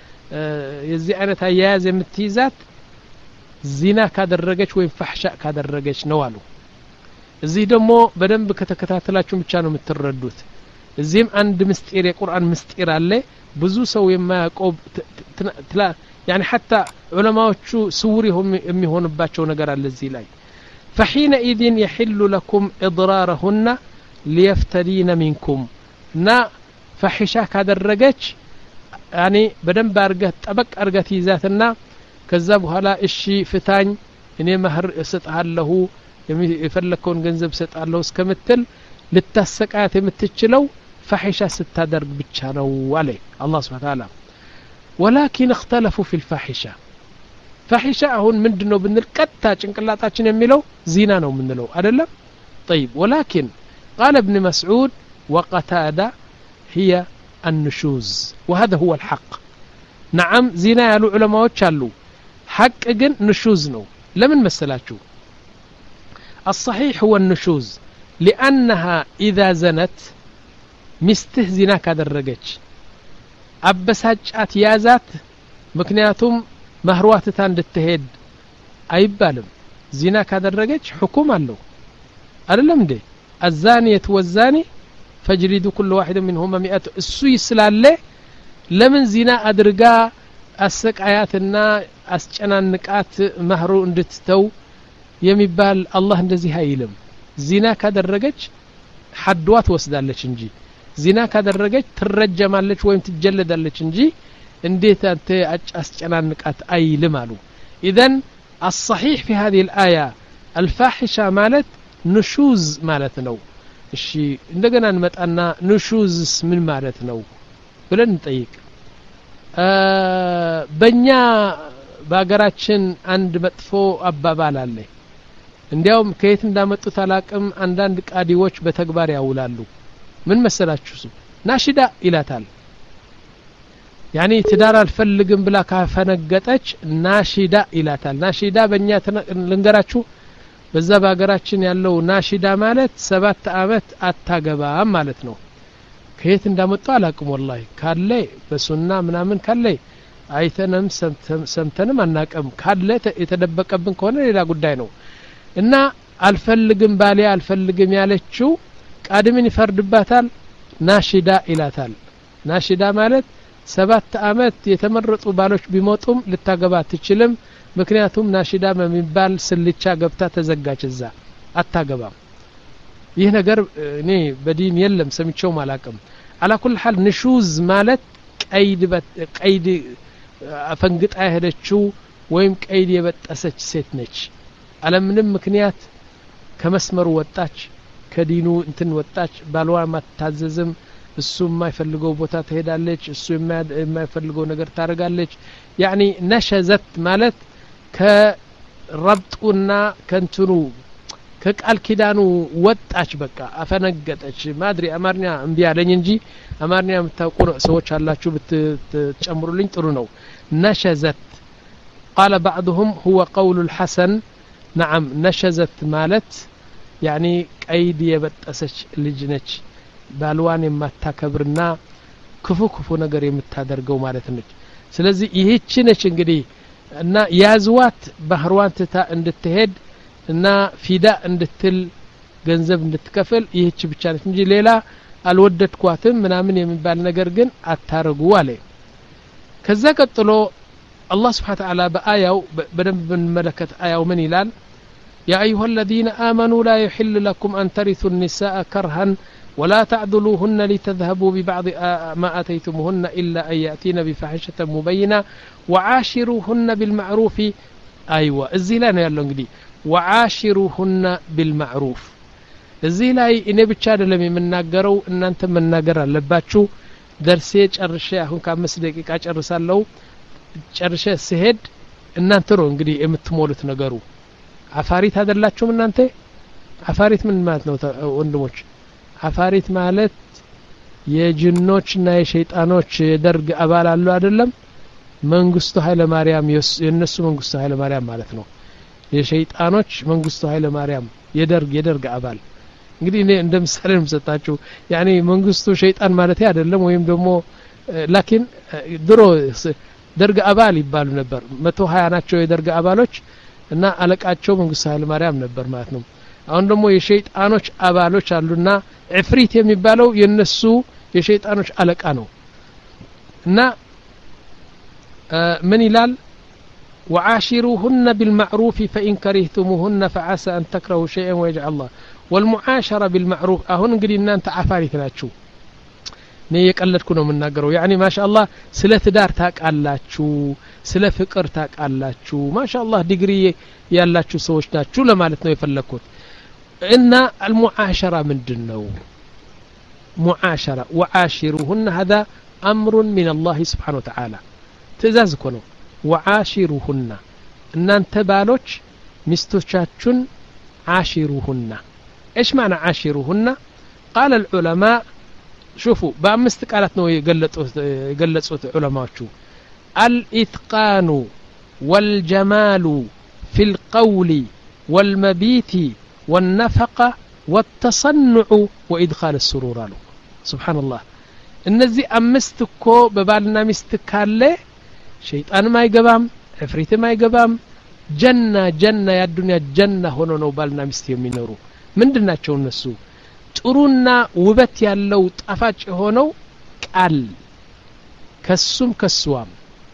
يزي عينت هياز متيزات زنا كادر رجش وين فحشاء كادر رجش نوالو زي دمو بدن بكتكتاتلاچو مچانو متردوت زيم عند مستير القرآن مستير عليه بزو سو يما يقوب تلا يعني حتى علماء سوري هم يميهون باتشو نجار على زي لاي فحينئذ يحل لكم إضرارهن ليفتدين منكم نا فحشا كادر رجش يعني بدن بارجت أبك أرجتي ذاتنا كذبوا هلا الشي فتان إني مهر ستعال له يفلكون جنزب ستعال له سكمتل للتسقات متشلو فحشا ستادر بتشانو عليه الله سبحانه وتعالى ولكن اختلفوا في الفاحشة فاحشة هون مندنو بنلقطا ጭንቅላታችን የሚለው ዚና ነው ምንለው አይደለም طيب ولكن قال ابن مسعود وقتادة هي النشوز وهذا هو الحق نعم زنا ያሉ ዑለማዎች አሉ حق ግን نشوز ነው ለምን መሰላችሁ الصحيح هو النشوز لأنها إذا زنت مسته زنا ካደረገች አበሳጫት ያዛት ምክንያቱም مهرواتታ እንድትሄድ አይባልም ዚና ካደረገች حكم አለው አይደለም እንዴ الزانية والزاني فاجلدوا كل واحد منهما مئة እሱ ይስላለ ለምን ዚና አድርጋ አሰቃያትና አስጨናንቃት መህሩ እንድትተው የሚባል አላህ እንደዚህ አይልም ዚና ካደረገች ሐድዋ ትወስዳለች እንጂ ዚና ካደረገች ትረጀማለች ወይም ትጀለዳለች እንጂ እንዴት አንተ አስጨናንቃት አይልም አሉ اذن الصحيح في هذه الآية الفاحشة مالت نشوز مالت ነው እሺ እንደገና እንመጣና نشوزስ ምን ማለት ነው ብለን እንጠይቅ በእኛ በአገራችን አንድ መጥፎ አባባል አለ እንዲያውም ከየት እንዳመጡት አላቅም አንዳንድ ቃዲዎች በተግባር ያውላሉ ምን መሰላችሁ እሱ ናሽዳ ይላታል يعني تدار الفلقم بلا كافنقتش ناشدا إلاتال ناشدا بنيا لنقراتشو በዛ ባገራችን ያለው ናሽዳ ማለት ሰባት አመት አታገባም ማለት ነው ከየት እንዳመጣው አላቅም ወላሂ ካለ በሱና ምናምን ካለ አይተንም ሰምተንም አናቀም ካለ የተደበቀብን ከሆነ ሌላ ጉዳይ ነው እና አልፈልግም ባሌ አልፈልግም ያለችው ቃድምን ይፈርድባታል ናሽዳ ይላታል ናሽዳ ማለት ሰባት አመት የተመረጡ ባሎች ቢሞቱም ልታገባ አትችልም ምክንያቱም ናሽዳ በሚባል ስልቻ ገብታ ተዘጋች እዛ አታገባም ይህ ነገር እኔ በዲን የለም ሰምቼው ማላቀም على كل حال نشوز ማለት ቀይድ ቀይድ አፈንግጣ ሄደችው ወይም ቀይድ የበጠሰች ሴት ነች አለምንም ምክንያት ከመስመሩ ወጣች ከዲኑ እንትን ወጣች ባልዋ ማታዘዝም እሱ የማይፈልገው ቦታ ትሄዳለች እሱ የማይፈልገው ነገር ታረጋለች يعني نشزت ማለት ከረብጡና ከንትኑ ከቃል ኪዳኑ ወጣች በቃ አፈነገጠች ማድሪ አማርኛ እንቢ ያለኝ እንጂ አማርኛ የምታውቁ ሰዎች አላችሁ ብትጨምሩልኝ ጥሩ ነው نشزت قال بعضهم هو قول الحسن نعم نشزت ማለት يعني ቀይድ የበጠሰች ልጅ ነች ባልዋን የማታከብርና ክፉ ክፉ ነገር የምታደርገው ማለት ነች ስለዚህ ይህች ነች እንግዲህ እና ያዝዋት ባህርዋን ትታ እንድትሄድ እና ፊዳ እንድትል ገንዘብ እንድትከፍል ይህች ብቻ ነች እንጂ ሌላ አልወደድኳትም ምናምን የሚባል ነገር ግን አታረጉ አለ ከዛ ቀጥሎ አላህ Subhanahu Wa Ta'ala በአያው በደንብ በመለከት አያው ምን ይላል يا أيها الذين آمنوا لا يحل لكم أن ترثوا النساء كرها ولا تعذلوهن لتذهبوا ببعض ما آتيتموهن إلا أن يأتين بفاحشة مبينة وعاشروهن بالمعروف أيوة الزلان يالله انقدي وعاشروهن بالمعروف الزلاي إني بتشاد لم يمناقروا إن أنت مناقر لباتشو درسي ጨርሼ አሁን ከአምስት ደቂቃ ጨርሳለሁ ጨርሼ ሲሄድ እናንተ ነው እንግዲህ የምትሞሉት ነገሩ አፋሪት አይደላችሁም እናንተ አፋሪት ምን ማለት ነው ወንድሞች አፋሪት ማለት የጅኖችና የሸይጣኖች የደርግ አባል አሉ አይደለም መንግስቱ ኃይለ ማርያም የነሱ መንግስቱ ኃይለ ማርያም ማለት ነው የሸይጣኖች መንግስቱ ኃይለ ማርያም የደርግ የደርግ አባል እንግዲህ እኔ እንደምሳሌም ሰጣችሁ ያኒ መንግስቱ ሸይጣን ማለት አይደለም ወይም ደግሞ ላኪን ድሮ ደርግ አባል ይባሉ ነበር መቶ ሀያ ናቸው የደርግ አባሎች እና አለቃቸው መንግስቱ ኃይለ ማርያም ነበር ማለት ነው አሁን ደግሞ የሸይጣኖች አባሎች አሉና ዕፍሪት የሚባለው የነሱ የሸይጣኖች አለቃ ነው እና ምን ይላል وعاشروهن بالمعروف فإن كرهتموهن فعسى أن تكرهوا شيئا ويجعل الله والمعاشرة بالمعروف أهون እንግዲህ እናንተ አፋሪት ናችሁ ነው የቀለድኩ ነው የምናገረው يعني ما شاء الله ስለ ትዳር ታቃላችሁ ስለ ፍቅር ታቃላችሁ ما شاء الله ዲግሪ ያላችሁ ሰዎች ናችሁ ለማለት ነው የፈለኩት እና المعاشرة ምንድነው معاشرة وعاشروهن هذا أمر من الله سبحانه وتعالى ትእዛዝ እኮ ነው وعاشروهن እናንተ ባሎች ሚስቶቻችሁን عاشروهن ايش معنى عاشروهن قال العلماء شوفوا بامست قالت ነው የገለጹት የገለጹት ዑለማዎቹ الاتقان والجمال في القول والمبيت والنفقه والتصنع وادخال السرور له سبحان الله እነዚህ አምስት እኮ በባልና ሚስት ካለ ሸይጣን ማይገባም ዕፍሪት ማይገባም ጀና ጀና ያዱንያ ጀና ሆኖ ነው ባልና ሚስት የሚኖሩ ምንድናቸው እነሱ ጥሩና ውበት ያለው ጣፋጭ ሆነው ቃል ከሱም ከሷም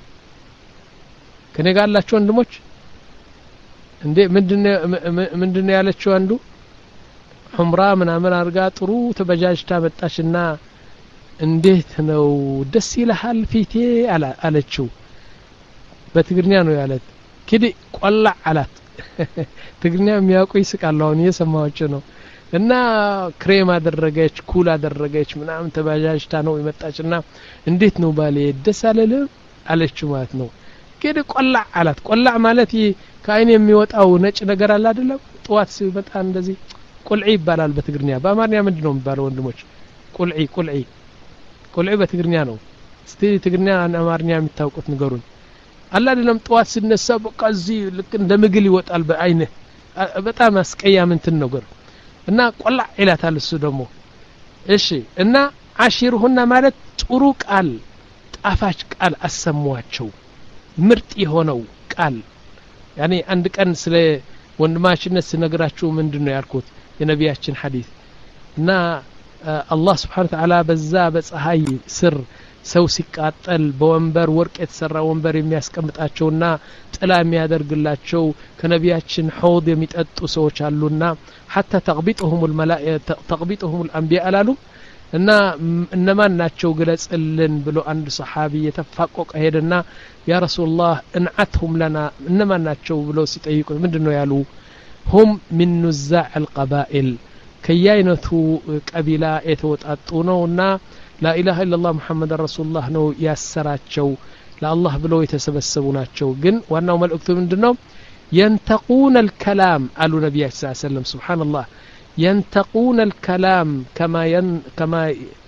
ከነጋላችሁ ወንድሞች እንዴ ምንድነው ምንድነው ያለችው አንዱ ሑምራ ምናምን አርጋ ጥሩ ተበጃጅታ መጣችና እንዴት ነው ደስ ይላል ፊቴ አለችው በትግርኛ ነው ያለት ከዲ ቆላ አላት ትግርኛ የሚያውቁ ይስቃሉ አሁን እየሰማችሁ ነው እና ክሬም አደረገች ኩል አደረገች ምናምን ተባጃጅታ ነው የመጣችና እንዴት ነው ባሌ ደስ አለለ አለችው ማለት ነው ከዲ ቆላ አላት ቆላ ማለት ከአይን የሚወጣው ነጭ ነገር አለ አይደለም ጧት ሲመጣ እንደዚህ ቁልዒ ይባላል በትግርኛ በአማርኛ ምንድነው የሚባለው ወንድሞች ቁልዒ ቁልዒ ቁልዒ በትግርኛ ነው እስቲ ትግርኛ አማርኛ የምታውቁት ንገሩን አላ አይደለም ጧት ሲነሳ በቃ እዚህ ልክ እንደ ምግል ይወጣል በአይነ በጣም አስቀያም እንትን ነገር እና ቆላ ኢላታል እሱ ደግሞ እሺ እና አሽሩሁና ማለት ጥሩ ቃል ጣፋጭ ቃል አሰሟቸው ምርጥ የሆነው ቃል ያኒ አንድ ቀን ስለ ወንድማችነት ስነግራችሁ ምንድነው ያልኩት የነቢያችን ሐዲስ እና አላህ Subhanahu Wa Ta'ala በዛ በፀሐይ ስር ሰው ሲቃጠል በወንበር ወርቅ የተሰራ ወንበር የሚያስቀምጣቸውና ጥላ የሚያደርግላቸው ከነቢያችን ሐውድ የሚጠጡ ሰዎች አሉና حتى تغبطهم الملائكه تغبطهم الانبياء አላሉ እና እነማን ናቸው ግለጽልን ብሎ አንድ ሱሐቢ የተፋቆቀ ሄደና ያ ረሱላህ እንዓትሁም لنا እነማን ናቸው ብሎ ሲጠይቁ ምንድነው ያሉ هم من نزاع القبائل ከያይነቱ ቀቢላ የተወጣጡ ነውና لا اله الا الله محمد رسول الله ነው ያሰራቸው ለአላህ ብለው የተሰበሰቡ ናቸው ግን ዋናው መልእክቱ ምንድነው ينتقون الكلام قالوا النبي صلى الله عليه وسلم سبحان الله ينتقون الكلام كما ين كما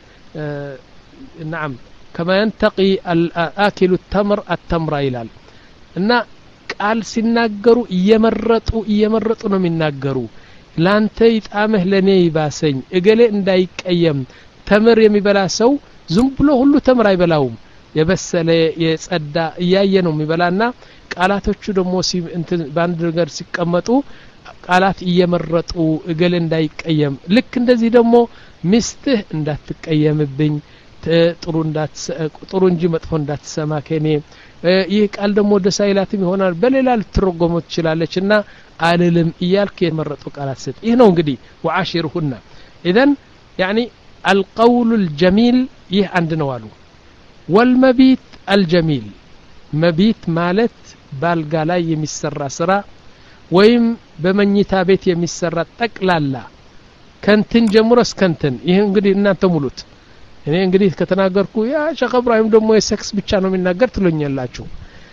آه نعم كما ينتقي آكل التمر التمر ይላል እና ቃል ሲናገሩ እየመረጡ እየመረጡ ነው የሚናገሩ ላንተ ይጣመህ ለኔ ይባሰኝ እገሌ እንዳይቀየም ተምር የሚበላ ሰው ዝም ብሎ ሁሉ ተምር አይበላውም የበሰለ የጸዳ እያየ ነው የሚበላና ቃላቶቹ ደግሞ እንትን ባንድ ነገር ሲቀመጡ ቃላት እየመረጡ እገሌ እንዳይቀየም ልክ እንደዚህ ደግሞ ሚስትህ እንዳትቀየምብኝ ጥሩ እንዳትሰቁ ጥሩ እንጂ መጥፎ እንዳትሰማ ከኔ ይህ ቃል ደግሞ ደሳይላትም ይሆናል በሌላ ልትረጎም ትችላለችና አልልም እያልክ የመረጡ ቃላት ሰጥ ይህ ነው እንግዲህ ወአሽሩሁና اذا يعني القول الجميل ይህ አንድ ነው አሉ والمبيت الجميل مبيت ማለት ባልጋ ላይ የሚሰራ ስራ ወይም በመኝታ ቤት የሚሰራ ጠቅላላ ከንትን ጀምሮ እስከንትን ይሄ እንግዲህ እናንተ ሙሉት እኔ እንግዲህ ከተናገርኩ ያ ሸኽ ኢብራሂም ደግሞ የሴክስ ብቻ ነው የሚናገር ትሉኛላችሁ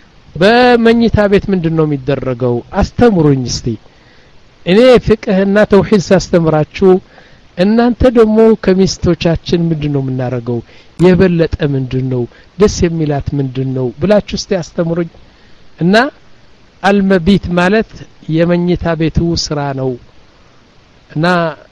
በመኝታ ቤት ምንድነው የሚደረገው አስተምሩኝ እስቲ እኔ ፍቅህና ተውሂድ ሳስተምራችሁ እናንተ ደግሞ ከሚስቶቻችን ምንድነው የምናረገው የበለጠ ምንድነው ደስ የሚላት ምንድነው ብላችሁ እስቲ አስተምሩኝ እና አልመቢት ማለት የመኝታ ቤቱ ስራ ነው እና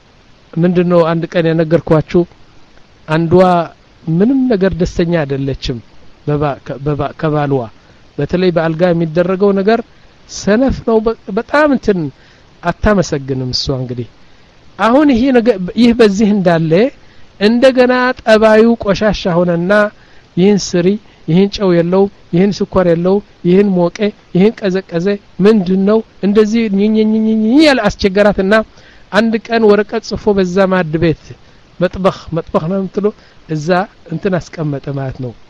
ምንድነው አንድ ቀን የነገርኳችሁ አንዷ ምንም ነገር ደስተኛ አይደለችም በባ በባ ከባልዋ በተለይ በአልጋ የሚደረገው ነገር ሰነፍ ነው በጣም እንትን አታመሰግንም እሷ እንግዲህ አሁን ይሄ ነገር ይህ በዚህ እንዳለ እንደገና ጠባዩ ቆሻሻ ሆነና ይህን ስሪ ይህን ጨው የለው ይህን ስኳር የለው ይህን ሞቀ ይህን ቀዘቀዘ ምንድነው እንደዚህ ኝኝኝኝ ያለ አስቸገራትና አንድ ቀን ወረቀት ጽፎ በዛ ማድ ቤት መጥበኽ መጥበኽ ነው እንትሉ እዛ እንትን አስቀመጠ ማለት ነው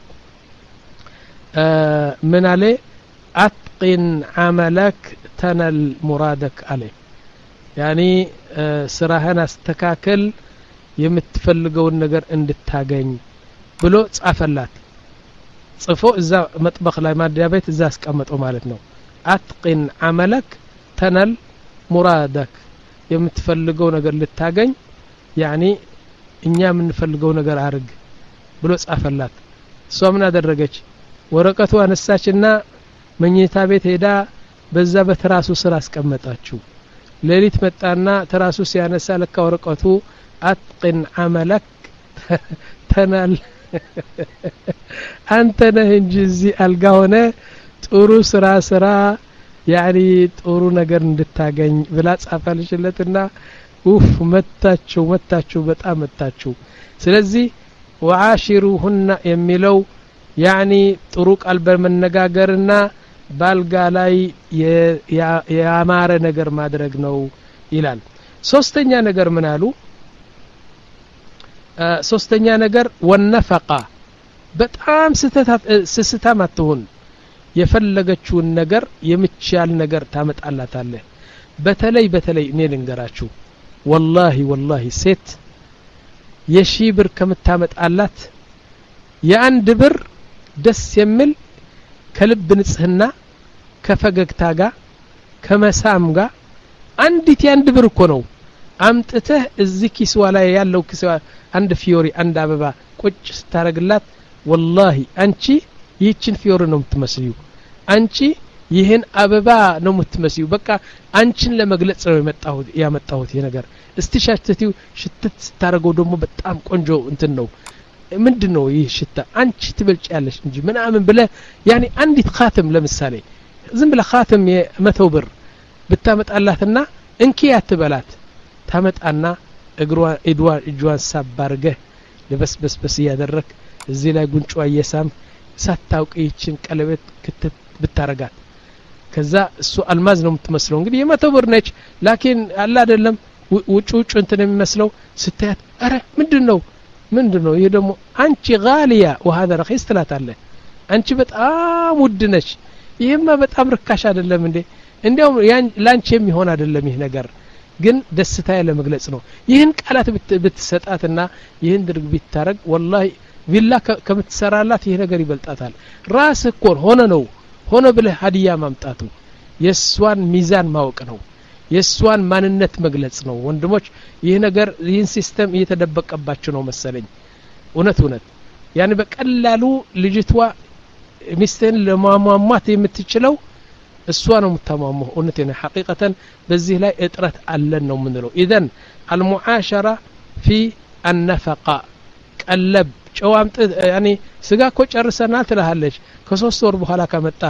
ምን አለ አጥቂን አመለክ ተነል ሙራደክ አለ ያኒ ስራህን አስተካከል የምትፈልገውን ነገር እንድታገኝ ብሎ ጻፈላት ጽፎ እዛ መጥበኽ ላይ ማድያ ቤት እዛ አስቀመጠው ማለት ነው አጥቂን አመለክ ተነል ሙራደክ የምትፈልገው ነገር ልታገኝ ያኒ እኛ የምንፈልገው ነገር አርግ ብሎ ጻፈላት እሷ ምን አደረገች ወረቀቱ አነሳችና መኝታ ቤት ሄዳ በዛ በትራሱ ስራ አስቀመጣችው ሌሊት መጣና ትራሱ ሲያነሳ ለካ ወረቀቱ አጥቂን አመለክ ተናል አንተ ነህ እንጂ እዚህ አልጋ ሆነ ጥሩ ስራ ስራ ያኒ ጥሩ ነገር እንድታገኝ ብላ ጻፈልሽለትና ኡፍ መታችሁ መታችሁ በጣም መታችሁ ስለዚህ ወአሽሩሁና የሚለው ያኒ ጥሩ ቃል በመነጋገርና ባልጋ ላይ ያማረ ነገር ማድረግ ነው ይላል ሶስተኛ ነገር ምን አሉ ሶስተኛ ነገር ወነፈቃ በጣም ስስታም አትሁን የፈለገችውን ነገር የምቻል ነገር ታመጣላታለህ በተለይ በተለይ እኔ ልንገራችሁ والله والله ሴት የሺ ብር ከምታመጣላት የአንድ ብር ደስ የሚል ከልብ ንጽህና ከፈገግታ ጋር ከመሳም ጋር አንዲት የአንድ ብር እኮ ነው አምጥተህ እዚህ ኪስዋ ላይ ያለው ኪስዋ አንድ ፊዮሪ አንድ አበባ ቁጭ ስታረግላት والله አንቺ ይህችን ፊዮሪ ነው የምትመስዩ አንቺ ይህን አበባ ነው የምትመስዩ በቃ አንቺን ለመግለጽ ነው የመጣሁት ያመጣሁት ይሄ ነገር እስቲ ሻሽተቲው ሽትት ስታረገው ደግሞ በጣም ቆንጆ እንትን ነው ምንድነው ይህ ሽታ አንቺ ትበልጫለሽ እንጂ ምናምን ብለ ያኒ አንዲት ኻተም ለምሳሌ ዝም ብለ ኻተም የመቶ ብር ብታመጣላትና እንኪ ያትበላት ታመጣና እግሯ እድዋ እጇን ሳባርገ ለበስበስበስ ያደረክ እዚህ ላይ ጉንጯ እየሳም ሳታውቂ ይችን ቀለበት ክትት ብታረጋት ከዛ እሱ አልማዝ ነው የምትመስለው እንግዲህ የመቶ ብር ነች ላኪን አላ አይደለም ውጭ ውጭ እንትን የሚመስለው ስታያት አረ ምንድነው ምንድነው ይሄ ደግሞ አንቺ ጋሊያ وهذا رخيص ትላታለህ አንቺ በጣም ውድ ነሽ ይሄማ በጣም ርካሽ አይደለም እንዴ እንዴው ላንቺ የሚሆን አይደለም ይሄ ነገር ግን ደስታዬ ለመግለጽ ነው ይህን ቃላት ብትሰጣትና ይህን ድርግ ቢታረግ والله ቪላ ከምትሰራላት ይሄ ነገር ይበልጣታል ራስ እኮ ሆነ ነው ሆነ ብለ ሀዲያ ማምጣቱ የሷን ሚዛን ማወቅ ነው የሷን ማንነት መግለጽ ነው ወንድሞች ይሄ ነገር ይህን ሲስተም እየተደበቀባችሁ ነው መሰለኝ እውነት እውነት ያኒ በቀላሉ ልጅቷ ሚስትን ለማሟሟት የምትችለው እሷ ነው የምታሟሟው እውነት ነው ሐቂቀተን በዚህ ላይ እጥረት አለን ነው ምንለው ኢዘን المعاشره في النفقه ቀለብ ጨዋምጥ ያኒ ስጋ እኮ ጨርሰናል ትላለች ከሶስት ወር በኋላ ከመጣ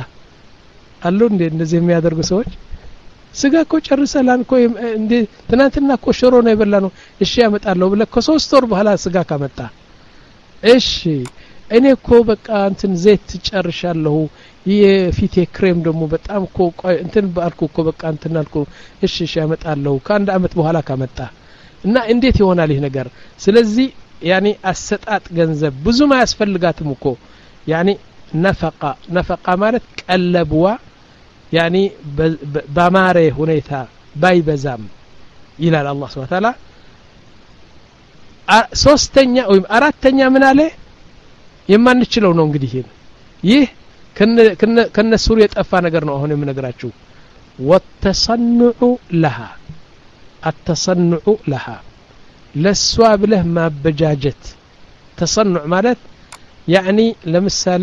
አሉ እንደ እንደዚህ የሚያደርጉ ሰዎች ስጋ እኮ ጨርሰናል እኮ እንደ ትናንትና እኮ ሽሮ ነው የበላነው እሺ ያመጣለሁ ብለ ከሶስት ወር በኋላ ስጋ ከመጣ እሺ እኔ እኮ በቃ እንትን ዘይት ጨርሻለሁ የፊቴ ክሬም ደግሞ በጣም እኮ እንትን ባልኩ እኮ በቃ እንትን አልኩ እሺ እሺ ያመጣለሁ ከአንድ አመት በኋላ ከመጣ እና እንዴት ይሆናል ይሄ ነገር ስለዚህ ያኒ አሰጣጥ ገንዘብ ብዙ ما ያስፈልጋትም እኮ ያኒ ነፈቃ ነፈቃ ማለት ቀለብዋ ያኒ በማረ ሁኔታ ባይበዛም ይላል አላህ Subhanahu Wa Ta'ala ሶስተኛ ወይ አራተኛ ምን አለ የማንችለው ነው እንግዲህ ይህ ከነ ከነ ሱር የጠፋ ነገር ነው አሁን የምነግራችሁ ወተሰንዑ لها التصنع لها ለሷ ብለህ ማበጃጀት ተሰንዑ ማለት ያኒ ለምሳሌ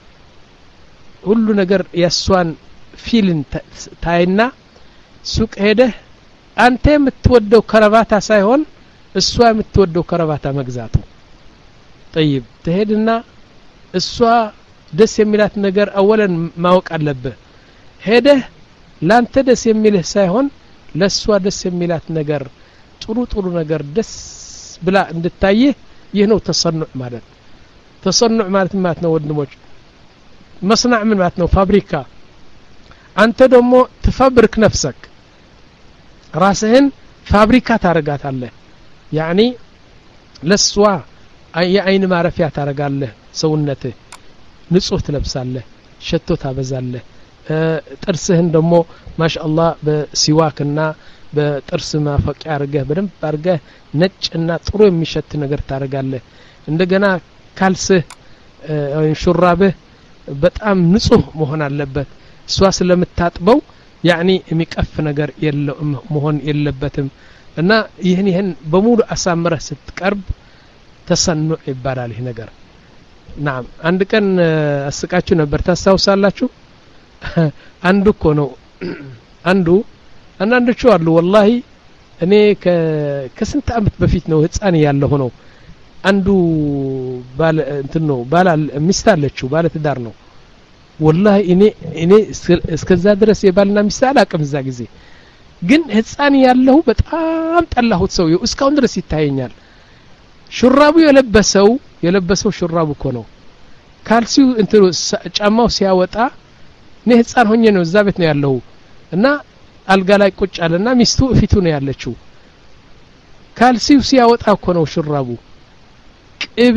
ሁሉ ነገር ያሷን ፊልን ታይና ሱቅ ሄደህ አንተ የምትወደው ከረባታ ሳይሆን እሷ የምትወደው ከረባታ መግዛቱ طيب ትሄድና እሷ ደስ የሚላት ነገር አወለን ማወቅ አለብህ ሄደህ ላንተ ደስ የሚልህ ሳይሆን ለሷ ደስ የሚላት ነገር ጥሩ ጥሩ ነገር ደስ ብላ እንድታይህ ይህ ነው ተሰንዑ ማለት ተሰንዑ ማለት ማለት ነው ወንድሞች መስናዕ ምን ማለት ነው ፋብሪካ አንተ ደግሞ ትፈብርክ ነፍسك ራስህን ፋብሪካ ታረጋታለህ ያኒ ለሷ የአይን ማረፊያ ታረጋለህ ሰውነትህ ንጹህ ትለብሳለህ ሸቶ ታበዛለህ ጥርስህን ደግሞ ማሻአላህ በሲዋክና በጥርስ ማፈቂያ አርገህ በደንብ አርገህ ነጭና ጥሩ የሚሸት ነገር ታረጋለህ እንደገና ካልስህ ሹራብህ በጣም ንጹህ መሆን አለበት እሷ ስለምታጥበው ያኒ የሚቀፍ ነገር የለው መሆን የለበትም እና ይሄን ይሄን በሙሉ አሳምረህ ስትቀርብ ተሰንዑ ይባላል ይሄ ነገር ናም አንድ ቀን አስቃችሁ ነበር ታስታውሳላችሁ አንዱ እኮ ነው አንዱ አንዳንዶቹ አሉ والله እኔ ከስንት አመት በፊት ነው ህፃን ያለው ነው አንዱ ባለ እንትን ነው ባላ ሚስት አለችው ባለ ትዳር ነው والله እኔ እኔ እስከዛ ድረስ የባልና ሚስት አላቅም እዛ ጊዜ ግን ህፃን ያለው በጣም ጠላሁት ሰው እስካሁን ድረስ ይታየኛል ሹራቡ የለበሰው የለበሰው ሹራቡ እኮ ነው ካልሲው እንትሩ ጫማው ሲያወጣ እኔ ህፃን ሆኜ ነው እዛ ቤት ነው ያለው እና አልጋ ላይ ቁጭ አለና ሚስቱ ፊቱ ነው ያለችው ካልሲው ሲያወጣ እኮ ነው ሹራቡ ቅቤ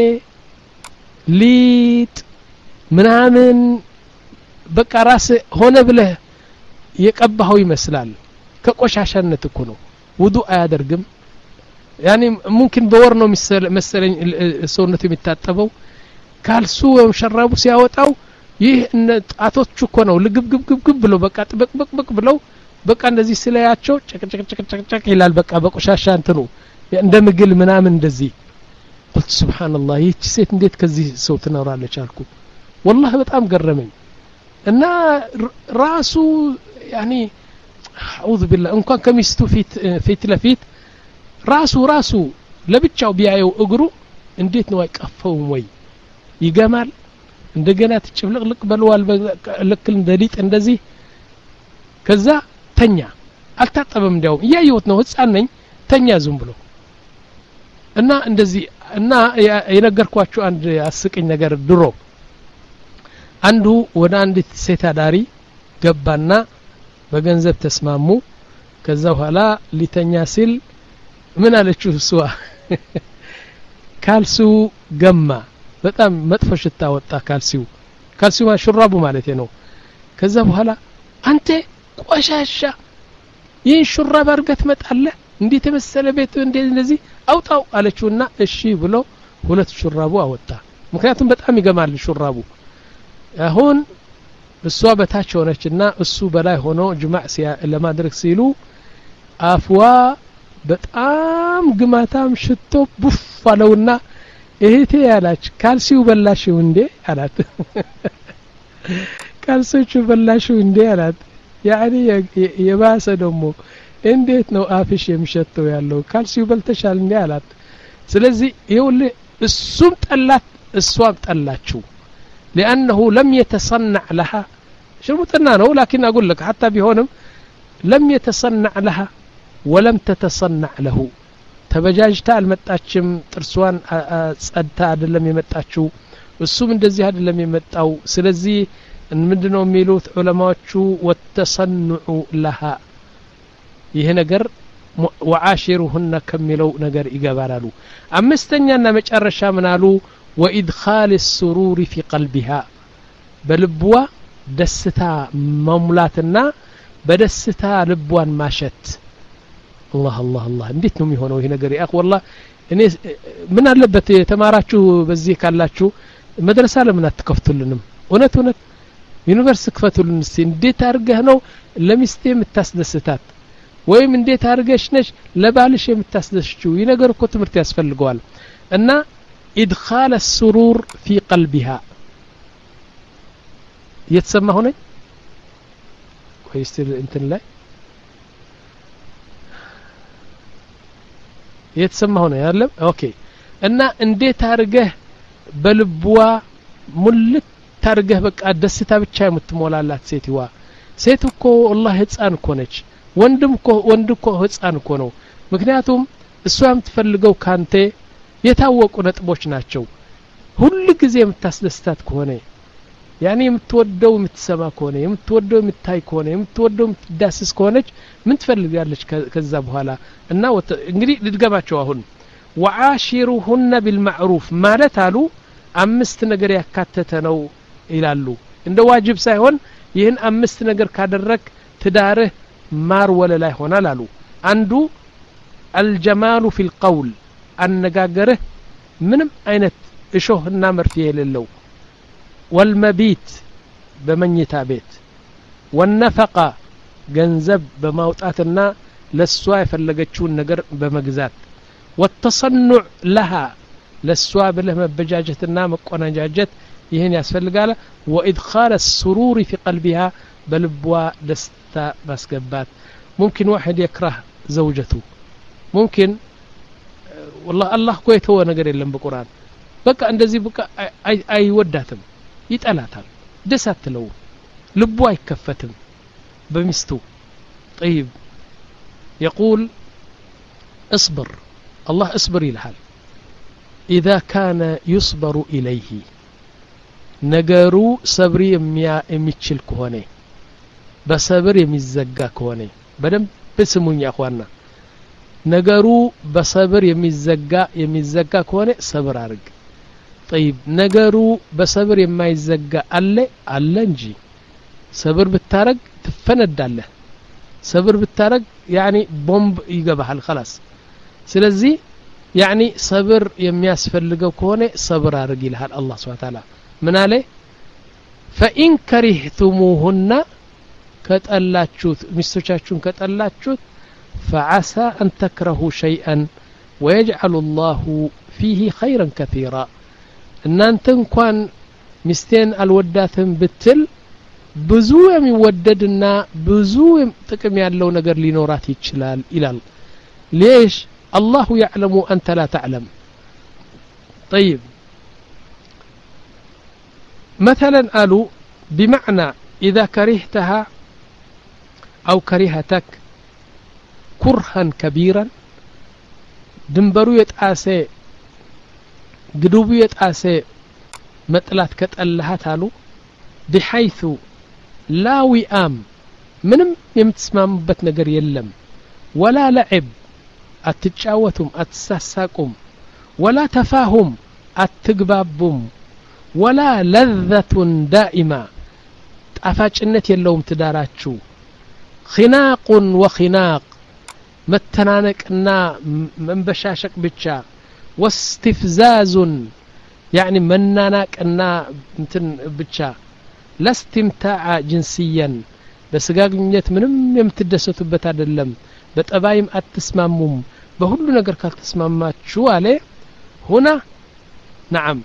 ሊጥ ምናምን በቃ ራስ ሆነ ብለህ የቀባው ይመስላል ከቆሻሻነት እኮ ነው ውዱእ አያደርግም ያኒ ممكن በወር ነው መሰለኝ ሰውነቱ የሚታጠበው ካልሱ ወይም ሸራቡ ሲያወጣው ይህ ጣቶቹ እኮ ነው ልግብግብግብ ብሎ በቃ ጥብቅብቅ ብለው በቃ እንደዚህ ስለያቸው ጨቅጨቅጨቅጨቅ ይላል በቃ በቆሻሻ እንትኑ እንደ ምግል ምናምን እንደዚህ قلت سبحان الله ይህች ሴት እንዴት ከዚህ ሰው ትኖራለች አልኩ والله በጣም ገረመኝ እና ራሱ يعني أعوذ بالله እንኳን ከሚስቱ ፊት ፊት ለፊት ራሱ ራሱ ለብቻው ቢያየው እግሩ እንዴት ነው አይቀፈውም ወይ ይገማል እንደገና ትጭብልቅልቅ በልዋል ልክ እንደሊጥ እንደዚህ ከዛ ተኛ አልታጠበም እንዲያው ያየሁት ነው ህፃን ነኝ ተኛ ዝም ብሎ እና እንደዚህ እና የነገርኳችሁ አንድ አስቀኝ ነገር ድሮ አንዱ ወደ አንዲት ሴት አዳሪ ገባና በገንዘብ ተስማሙ ከዛ በኋላ ሊተኛ ሲል ምን አለችው እሷ ካልሱ ገማ በጣም መጥፎ ሽታ ወጣ ካልሲው ካልሲው ማሽራቡ ማለት ነው ከዛ በኋላ አንተ ቆሻሻ ይህን ሹራብ አርገት መጣለ እንዴት ተመሰለ ቤቱ እንደዚህ አውጣው አለችውና እሺ ብሎ ሁለት ሹራቡ አወጣ ምክንያቱም በጣም ይገማል ሹራቡ አሁን እሷ በታች ሆነችና እሱ በላይ ሆኖ ጅማዕ ለማድረግ ሲሉ አፍዋ በጣም ግማታም ሽቶ ቡፍ አለውና እህቴ ያላች ካልሲው በላሽው እንዴ አላት ካልሲው በላሽው እንዴ አላት ያኒ የባሰ ደሞ እንዴት ነው አፍሽ የሚሸተው ያለው ካልሲው በልተሻል እንዴ አላት ስለዚህ ይሁን እሱም ጠላት እሷም ጠላችው لانه لم يتصنع لها شرطنا ነው لكن اقول لك حتى بيهونم لم يتصنع لها ولم تتصنع له ተበጃጅታ አልመጣችም ጥርሷን ጸድታ አይደለም የመጣችው እሱም እንደዚህ አይደለም የመጣው ስለዚህ ምንድነው የሚሉት ዑለማዎቹ ወተሰንዑ لها ይሄ ነገር ወዓሽሩሁን ከሚለው ነገር ይገባላሉ አምስተኛና መጨረሻ ምናሉ وادخال السرور في قلبها በልቧ ደስታ መሙላትና በደስታ ልቧን ማሸት الله الله الله እንዴት ነው የሚሆነው ይሄ ነገር ያክ والله እኔ ምን አለበት የተማራችሁ በዚህ ካላችሁ መድረሳ ለምን አትከፍቱልንም እውነት እውነት ዩኒቨርሲቲ ክፈቱልን እስቲ እንዴት አርገህ ነው ለሚስቴ የምታስደስታት ወይም እንዴት አርገሽ ነሽ ለባልሽ የምታስደስችው ይሄ ነገር እኮ ትምህርት ያስፈልገዋል እና ادخال السرور في قلبها يتسمى هنا كويس انتن لا يتسمى هنا يعلم اوكي እና እንዴት አርገህ በልቧ ሙልት ታርገህ በቃ ደስታ ብቻ የምትሞላላት ሴትዋ ሴት እኮ والله ህፃን እኮ ነች ወንድም እኮ ወንድ እኮ ህፃን እኮ ነው ምክንያቱም እሷ የምትፈልገው ካንተ የታወቁ ነጥቦች ናቸው ሁሉ ጊዜ የምታስደስታት ከሆነ ያኔ የምትወደው የምትሰማ ከሆነ የምትወደው የምታይ ከሆነ የምትወደው የምትዳስስ ከሆነች ምን ትፈልጋለች ከዛ በኋላ እና እንግዲህ ልድገማቸው አሁን ወዓሽሩሁን ቢልማዕሩፍ ማለት አሉ አምስት ነገር ያካተተ ነው ይላሉ እንደ ዋጅብ ሳይሆን ይህን አምስት ነገር ካደረክ ትዳርህ ማር ወለላ ይሆናል አሉ አንዱ الجمال في القول አነጋገርህ ምንም አይነት እሾህና መርፌ የሌለው والمبيت በመኝታ ቤት والنفقه ገንዘብ በማውጣትና ለሷ የፈለገችውን ነገር በመግዛት والتصنع لها ለሷ ብለህ መበጃጀትና መቆናጃጀት ይሄን ያስፈልጋል وادخال السرور في قلبها በልቧ ደስታ ማስገባት ممكن واحد يكره زوجته ممكن والله الله كويت هو ነገር የለም በቁርአን በቃ እንደዚህ በቃ አይወዳትም ይጠላታል ደስ አትለው ልቡ አይከፈትም በሚስቱ طيب يقول اصبر الله اصبر ይልሃል اذا كان يصبر اليه ነገሩ ሰብሪ የሚችል ከሆነ በሰብር የሚዘጋ ከሆነ በደንብ ስሙኝ አخوانا ነገሩ በሰብር የሚዘጋ የሚዘጋ ከሆነ ሰብር አርግ طيب ነገሩ በሰብር የማይዘጋ አለ አለ እንጂ ሰብር ብታረግ ትፈነዳለህ ሰብር ብታረግ يعني ቦምብ ይገባሃል خلاص ስለዚህ يعني ሰብር የሚያስፈልገው ከሆነ ሰብር አርግ ይልሃል አላህ Subhanahu Wa Ta'ala ምን አለ فإن كرهتموهن ከጠላችሁት ሚስቶቻችሁን ከጠላችሁት فعسى أن تكرهوا شيئا ويجعل الله فيه خيرا كثيرا ان انت እንኳን ሚስቴን አልወዳትም ብትል ብዙ የሚወደድና ብዙ ጥቅም ያለው ነገር ሊኖራት ይችላል ይላል ليش الله يعلم أنت لا تعلم طيب مثلا قالوا بمعنى إذا كرهتها أو كرهتك كرها كبيرا دنبرو يتآسي قدوبو يتآسي مطلات كتألهات قالوا بحيث لا وئام منم يمتسمام بتنقر يلم ولا لعب أتتشاوتم أتساساكم ولا تفاهم أتقبابم ولا لذة دائمة أفاجئنت يلوم تداراتشو خناق وخناق متنانكنا منبشاشك بتشا واستفزاز يعني منانكنا متن بتشا لا استمتاع جنسيا بسقاقنيت منم يمتدسوتበት አይደለም በጠባይም አትስማሙም በሁሉ ነገር ካልተስማማችሁ አለ هنا نعم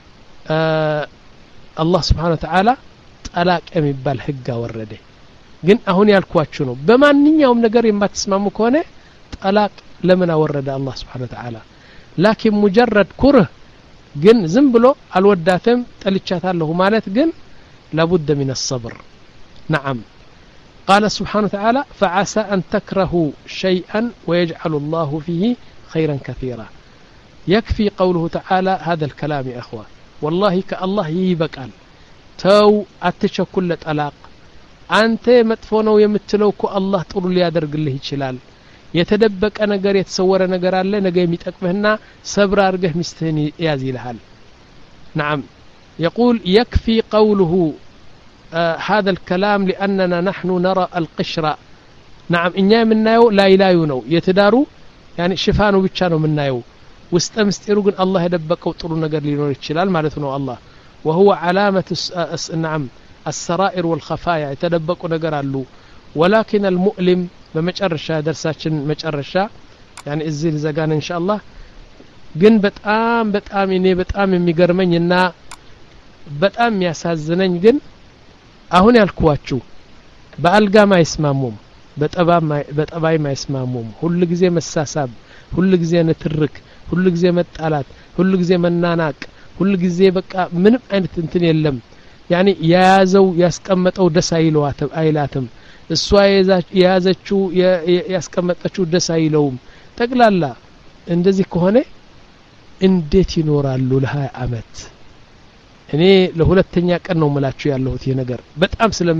الله سبحانه وتعالى ጠላቅ የሚባል ህግ አወረደ ግን አሁን ያልኳችሁ ነው በማንኛውም ነገር የማትስማሙ ከሆነ ጠላቅ ለምን አወረደ الله سبحانه وتعالى لكن مجرد كره ግን ዝም ብሎ አልወዳተም ጠልቻታለሁ ማለት ግን لابد من الصبر نعم قال سبحانه وتعالى فعسى أن تكرهوا شيئا ويجعل الله فيه خيرا كثيرا يكفي قوله تعالى هذا الكلام يا أخوة والله كالله يبقى تو أتشكل طلاق أنت مدفونو يمتلوكو الله طول لي يدرق الله يشلال يتدبك أنا قر يتصور أنا قر الله نجا يمتقبهنا صبر أرجه مستني يازي لهال نعم يقول يكفي قوله آه هذا الكلام لأننا نحن نرى القشرة نعم إنيا منايو لا يلايونو يتدارو يعني شفانو بيتشانو منايو واستمستيرو قن الله يدبكو طولو نقر لينور يتشلال مالتنو الله وهو علامة نعم السرائر والخفايا يتدبكو نقر اللو ولكن المؤلم بمجرشا درساتشن مجرشا يعني الزيل زقان إن شاء الله قن بتآم بتآم إني بتآم ميقرمين ينا بتآم ياسازنين قن አሁን ያልኳችሁ በአልጋ ማይስማሙም በጠባይ ማይስማሙም ሁሉ ጊዜ መሳሳብ ሁሉ ጊዜ ንትርክ ሁሉ ጊዜ መጣላት ሁሉ ጊዜ መናናቅ ሁሉ ጊዜ በቃ ምንም አይነት እንትን የለም ያኒ ያያዘው ያስቀመጠው ደስ አይለዋትም አይላትም እሷ ያያዘችው ያስቀመጠችው ደስ አይለውም ጠቅላላ እንደዚህ ከሆነ እንዴት ይኖራሉ ለ20 አመት እኔ ለሁለተኛ ቀን ነው መላችሁ ያለሁት ይሄ ነገር በጣም ስለም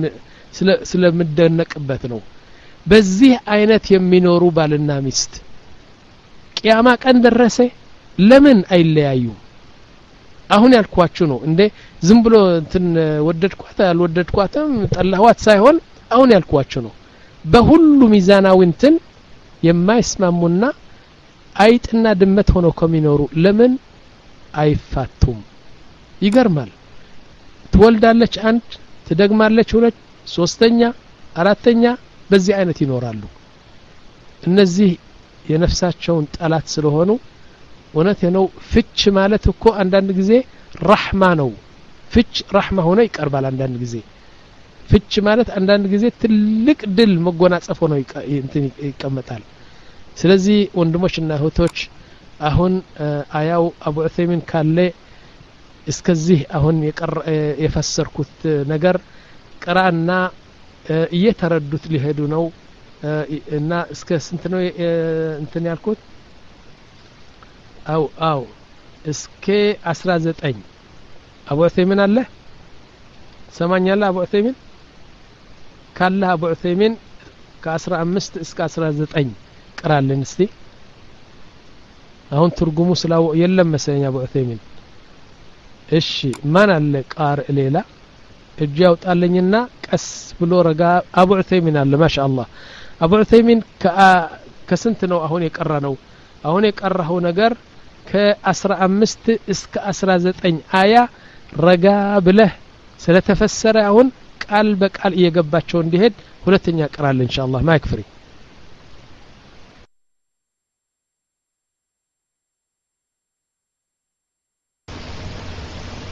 ስለምደነቅበት ነው በዚህ አይነት የሚኖሩ ባልና ሚስት ቂያማ ቀን ደረሰ ለምን አይለያዩ አሁን ያልኳችሁ ነው እንዴ ዝም ብሎ እንትን ወደድኳት አልወደድኳትም ጠላኋት ሳይሆን አሁን ያልኳችሁ ነው በሁሉ ሚዛናዊ እንትን የማይስማሙና አይጥና ድመት ሆነው ከሚኖሩ ለምን አይፋቱም ይገርማል ትወልዳለች አንድ ትደግማለች ሁለት ሶስተኛ አራተኛ በዚህ አይነት ይኖራሉ እነዚህ የነፍሳቸውን ጠላት ስለሆኑ ወነት ነው ፍች ማለት እኮ አንዳንድ ጊዜ ረህማ ነው ፍች ረህማ ሆነ ይቀርባል አንዳንድ ጊዜ ፍች ማለት አንዳንድ ጊዜ ትልቅ ድል መጎናጸፍ ሆኖ እንትን ይቀመጣል ስለዚህ ወንድሞችና እህቶች አሁን አያው አቡ ዑሰይሚን ካለ እስከዚህ አሁን የፈሰርኩት ነገር ቅራና እየተረዱት ሊሄዱ ነው እና እስከ ስንት ነው እንትን ያልኩት አው አው እስከ አስራ ዘጠኝ አቡ ዑሰይሚን አለ ሰማኛለ አቡ ዑሰይሚን ካለ አቡ ዑሰይሚን ከ15 እስከ አስራ ዘጠኝ ቅራልን እስቲ አሁን ትርጉሙ ስላው የለም መሰለኝ አቡ ዑሰይሚን እሺ ማን አለ ቃር ሌላ እጅ ያውጣልኝና ቀስ ብሎ ረጋ አቡ ዑሰይሚን አለ ማሻአላህ አቡ ዑሰይሚን ከስንት ነው አሁን የቀራ ነው አሁን የቀራው ነገር ከ15 እስከ አስራ ዘጠኝ አያ ረጋ ብለህ ስለተፈሰረ አሁን ቃል በቃል እየገባቸው እንዲሄድ ሁለተኛ ቀራል ኢንሻአላህ ማይክፍሪ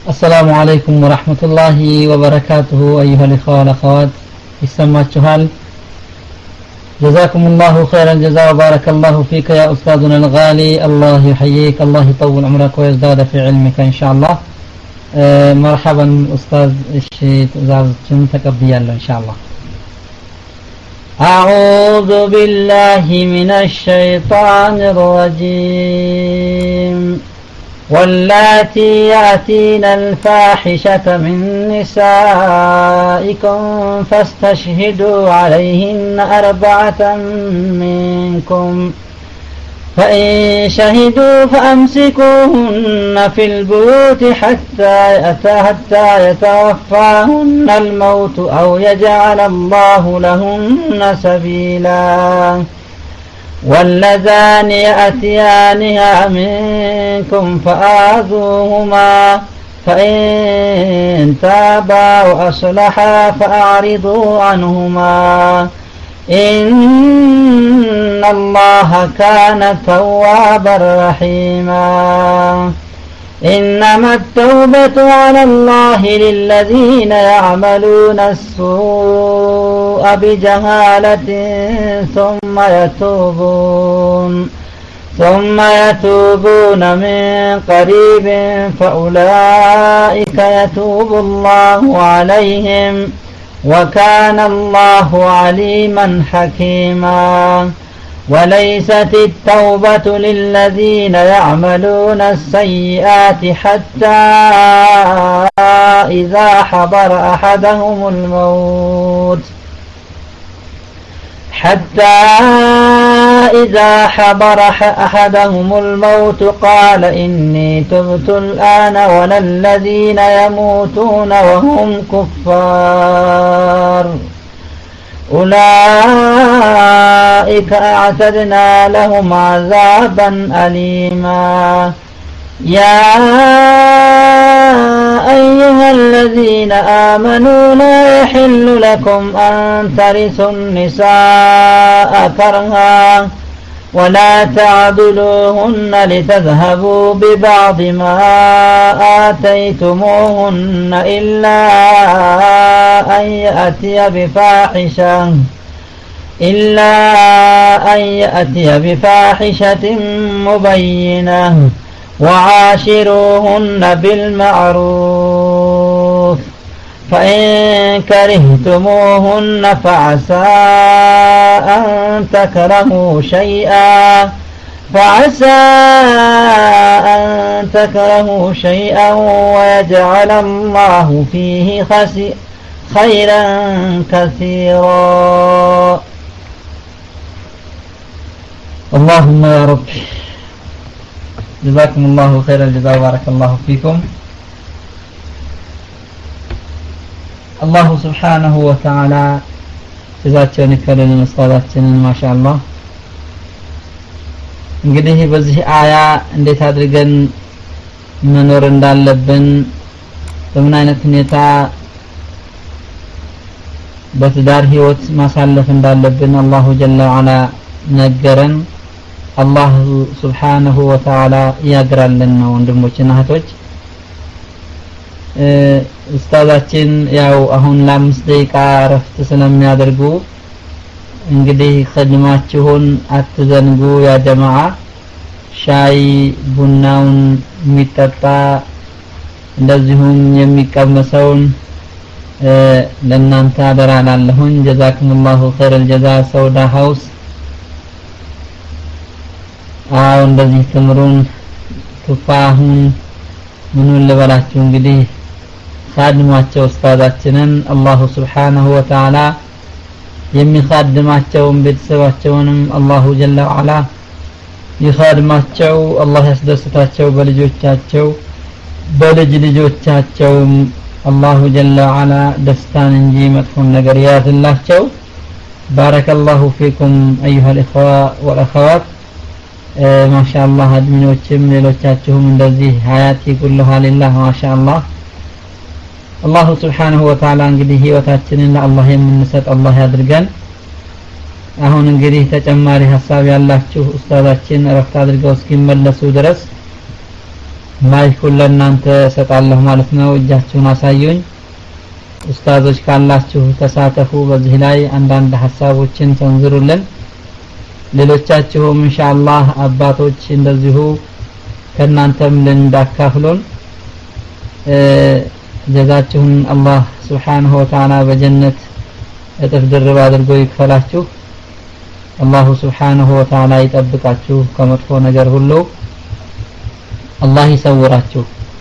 السلام عليكم ورحمة الله وبركاته أيها الإخوة والأخوات يسمعتها جزاكم الله خير الجزاء وبارك الله فيك يا أستاذنا الغالي الله يحييك الله يطول عمرك ويزداد في علمك إن شاء الله أه مرحبا أستاذ الشيخ زازتشن تقبيا إن شاء الله أعوذ بالله من الشيطان الرجيم واللاتي يأتين الفاحشة من نسائكم فاستشهدوا عليهن أربعة منكم فإن شهدوا فأمسكوهن في البيوت حتى حتى يتوفاهن الموت أو يجعل الله لهن سبيلا واللذان يأتيانها منكم فآذوهما فإن تابا وأصلحا فأعرضوا عنهما إن الله كان توابا رحيما إنما التوبة على الله للذين يعملون السوء بجهالة ثم يتوبون ثم يتوبون من قريب فأولئك يتوب الله عليهم وكان الله عليما حكيما وليست التوبة للذين يعملون السيئات حتى إذا حضر أحدهم الموت حتى إذا حضر أحدهم الموت قال إني تبت الآن ولا الذين يموتون وهم كفار أولئك أعتدنا لهم عذابا أليما يا أيها الذين آمنوا لا يحل لكم أن ترثوا النساء كرها ولا تعضلوهن لتذهبوا ببعض ما آتيتموهن إلا أن يأتي بفاحشة إلا أن يأتي بفاحشة مبينة وعاشروهن بالمعروف فإن كرهتموهن فعسى أن تكرهوا شيئا فعسى أن تكرهوا شيئا ويجعل الله فيه خيرا كثيرا اللهم يا رب جزاكم الله خير الجزاء وبارك الله فيكم الله سبحانه وتعالى جزاቸውን ይከለልን ኡስታዛችንን ማሻአላህ እንግዲህ በዚህ አያ እንዴት አድርገን መኖር እንዳለብን በምን አይነት ሁኔታ በትዳር ህይወት ማሳለፍ እንዳለብን አላሁ ጀለ ወዐላ ነገረን አላህ Subhanahu Wa Ta'ala ያግራልን ነው ወንድሞችና እህቶች ኡስታዛችን ያው አሁን ለአምስት ደቂቃ ረፍት ስለሚያደርጉ እንግዲህ ኸድማችሁን አትዘንጉ ያ ጀማዓ ሻይ ቡናውን የሚጠጣ እንደዚሁም የሚቀመሰውን ለእናንተ አደራላለሁኝ ጀዛኩሙላሁ ኸይረል ጀዛ ሰውዳ ሃውስ አው እንደዚህ ትምሩን ቱፋሁን ምኑን ልበላችሁ እንግዲህ ኻድማቸው ኡስታዛችንን አላሁ Subhanahu Wa Ta'ala የሚኻድማቸውን ቤተሰባቸውንም አላሁ ጀለ ወዐላ ይኻድማቸው አላህ ያስደስታቸው በልጆቻቸው በልጅ ልጆቻቸው አላሁ ጀለ ወዐላ ደስታን እንጂ መጥፎን ነገር ያዝላቸው ባረከላሁ ፊኩም አዩሃ الإخوة والأخوات ማሻአላህ አድሚኖችም ሌሎቻችሁም እንደዚህ ሀያቲ ኩሉሃ ሊላህ ማሻአላህ አላሁ Subhanahu Wa Ta'ala እንግዲህ ህይወታችንን ለአላህ የምንሰጥ አላህ ያድርገን አሁን እንግዲህ ተጨማሪ ሐሳብ ያላችሁ ኡስታዛችን ረፍት አድርገው እስኪመለሱ ድረስ ማይኩል ለእናንተ ሰጣለሁ ማለት ነው እጃችሁን አሳዩኝ ኡስታዞች ካላችሁ ተሳተፉ በዚህ ላይ አንዳንድ ሐሳቦችን ሰንዝሩልን ሌሎቻችሁም ኢንሻአላህ አባቶች እንደዚሁ ከናንተም ልንዳካፍሉን ጀዛችሁን አላህ Subhanahu Wa Ta'ala በጀነት እጥፍ ድርብ አድርጎ ይክፈላችሁ አላሁ Subhanahu Wa Ta'ala ይጠብቃችሁ ከመጥፎ ነገር ሁሉ አላህ ይሰውራችሁ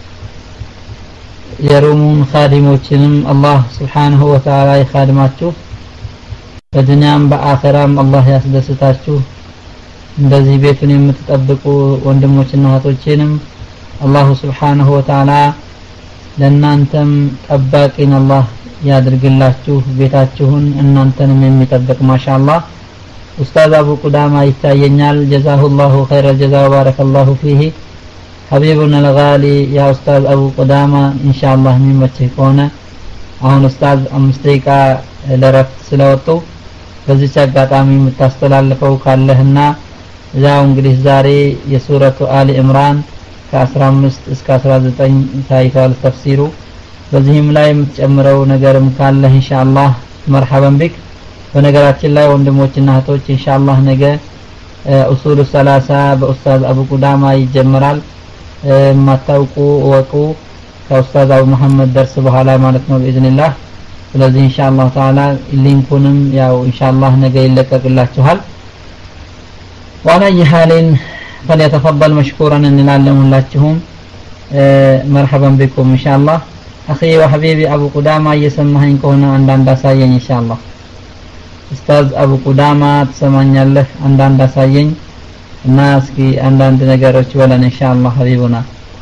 የሩሙን ኻዲሞችንም አላህ Subhanahu Wa Ta'ala ይኻድማችሁ በዱንያም በአኺራም አላህ ያስደስታችሁ እንደዚህ ቤቱን የምትጠብቁ ወንድሞችና እህቶችንም አላሁ Subhanahu Wa Ta'ala ለእናንተም ጠባቂን አላህ ያድርግላችሁ ቤታችሁን እናንተንም የሚጠብቅ ማሻአላህ ኡስታዝ አቡ ቁዳማ ይታየኛል ጀዛሁላሁ ኸይረል ጀዛ ወባረከላሁ ፊሂ حبيبنا الغالي يا أستاذ أبو قدامة إن شاء الله من متشكونا أهون أستاذ أمستيكا لرفت سلوتو بزيش أقاتامي متستلال لفوق اللهنا جاء انجليز زاري يسورة آل إمران كأسرى مست اسكاسرى زتين تايفال تفسيرو بزيهم لا يمتشمرو نقر مكالله إن شاء الله مرحبا بك ونقرات الله وندموچنا هتوچ إن شاء الله نقر أصول الثلاثة بأستاذ أبو قدامة يجمرال ما توقوا وقوا كأستاذ أبو محمد درس بحالا مالتنا بإذن الله ስለዚህ ኢንሻአላህ ተዓላ ሊንኩንም ያው ኢንሻአላህ ነገ ይለቀቅ ይላችኋል وعلى اي حال فليتفضل مشكورا እንላለን ሁላችሁም مرحبا بكم ان شاء الله اخي وحبيبي ابو قدامة እየሰማኸኝ ከሆነ አንዳንድ አሳየኝ ኢንሻአላህ ኡስታዝ አቡ ቁዳማ ተሰማኛለህ አንዳንድ አሳየኝ እና እስኪ አንዳንድ ነገሮች ወለን ኢንሻአላህ ሐቢቡና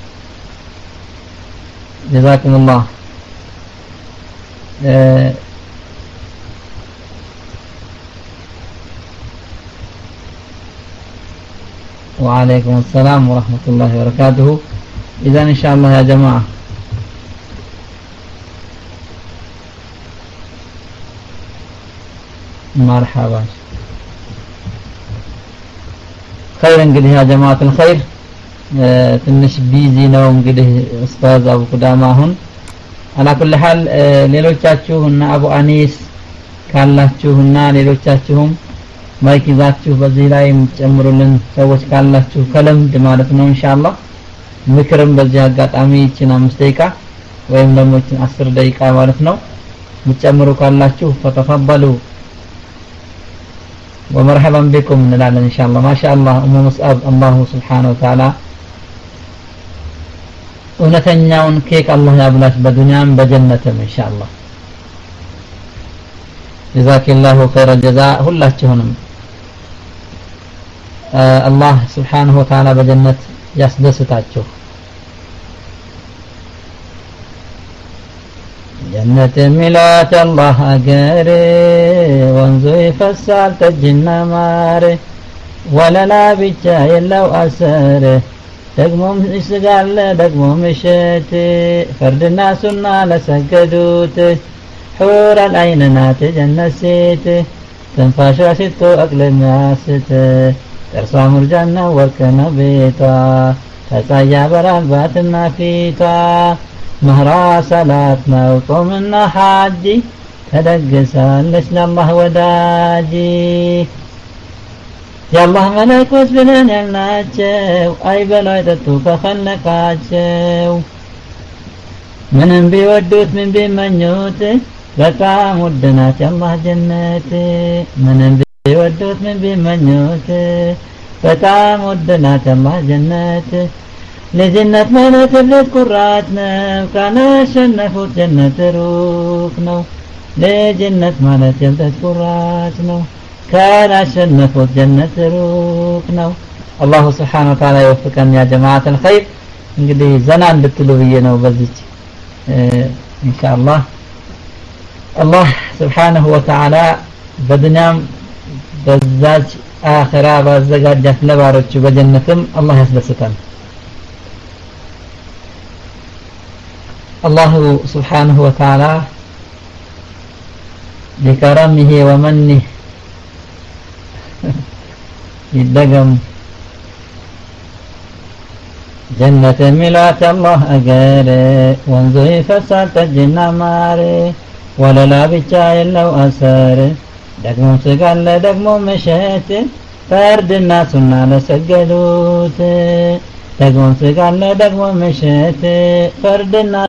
جزاكم الله وعليكم السلام ورحمة الله وبركاته إذا إن شاء الله يا جماعة مرحبا خير انقده يا جماعة الخير تنش بيزي نو انقده أستاذ أبو قدامة هن على كل حال ሌሎቻችሁና አቡ አኒስ ካላችሁና ሌሎቻችሁም ማይክ ይዛችሁ በዚህ ላይ የምትጨምሩልን ሰዎች ካላችሁ ከለምድ ማለት ነው ኢንሻአላህ ምክርም በዚህ አጋጣሚ ይችን አምስት ደቂቃ ወይም ደግሞ ይችን አስር ደቂቃ ማለት ነው የምትጨምሩ ካላችሁ فتفضلوا ومرحبا بكم እንላለን ኢንሻአላህ ማሻአላህ ኡሙ ሙስአብ አላሁ Subhanahu Wa Ta'ala እውነተኛውን ኬክ አላህ ያብላሽ በዱንያም በጀነትም ኢንሻአላህ ጀዛከላሁ ኸይረ ጀዛ ሁላችሁንም አላህ Subhanahu Wa Ta'ala በጀነት ያስደስታችሁ ጀነት ሚላት አላህ አገር ወንዙ ይፈሳል ተጅና ማር ወለላ ብቻ የለው አሰር ደግሞም ይስጋለ ደግሞም እሸት ፈርድና ሱና ለሰገዱት حور العين نات جنسيت تنفاش ستو أقل مياست ترسى مرجانا وركنا بيتا تسايا بران باتنا فيتا مهرا صلاتنا وقومنا حاجي تدقسا لسنا الله وداجي يا الله ملكوت بلن يلناچو اي بلاي تتوك خلقاچو ምንም ቢወዱት ምን ቢመኙት በጣም ውድናት የአላህ ጀነት ምንም ቢወዱት ምን ቢመኙት በጣም ውድናት የአላህ ጀነት ለጀነት ማለት ልት ኩራት ነው ካላሸነፉት ጀነት ሩቅ ነው ለጀነት ማለት ልት ኩራት ነው ካላሸነፉት ጀነት ሩቅ ነው አላሁ Subhanahu Wa Ta'ala ይወፍቀን ያ ጀማዓት الخير እንግዲህ ዘና እንድትሉ ብዬ ነው በዚች ኢንሻአላህ አላህ Subhanahu Wa Ta'ala በዱንያም በዛች አኺራ ባዘጋጃት ለባሮቹ በጀነትም አላህ ያስደስታል አላህ Subhanahu Wa Ta'ala بكرمه ومنه يدغم جنة ملات الله أجر وانزو يفسر تجنا ماري ولا لا بيتشاي لو أسر دقمو سقال دقمو مشيت فرد الناس على سجلوت دقمو سقال دقمو مشيت فرد الناس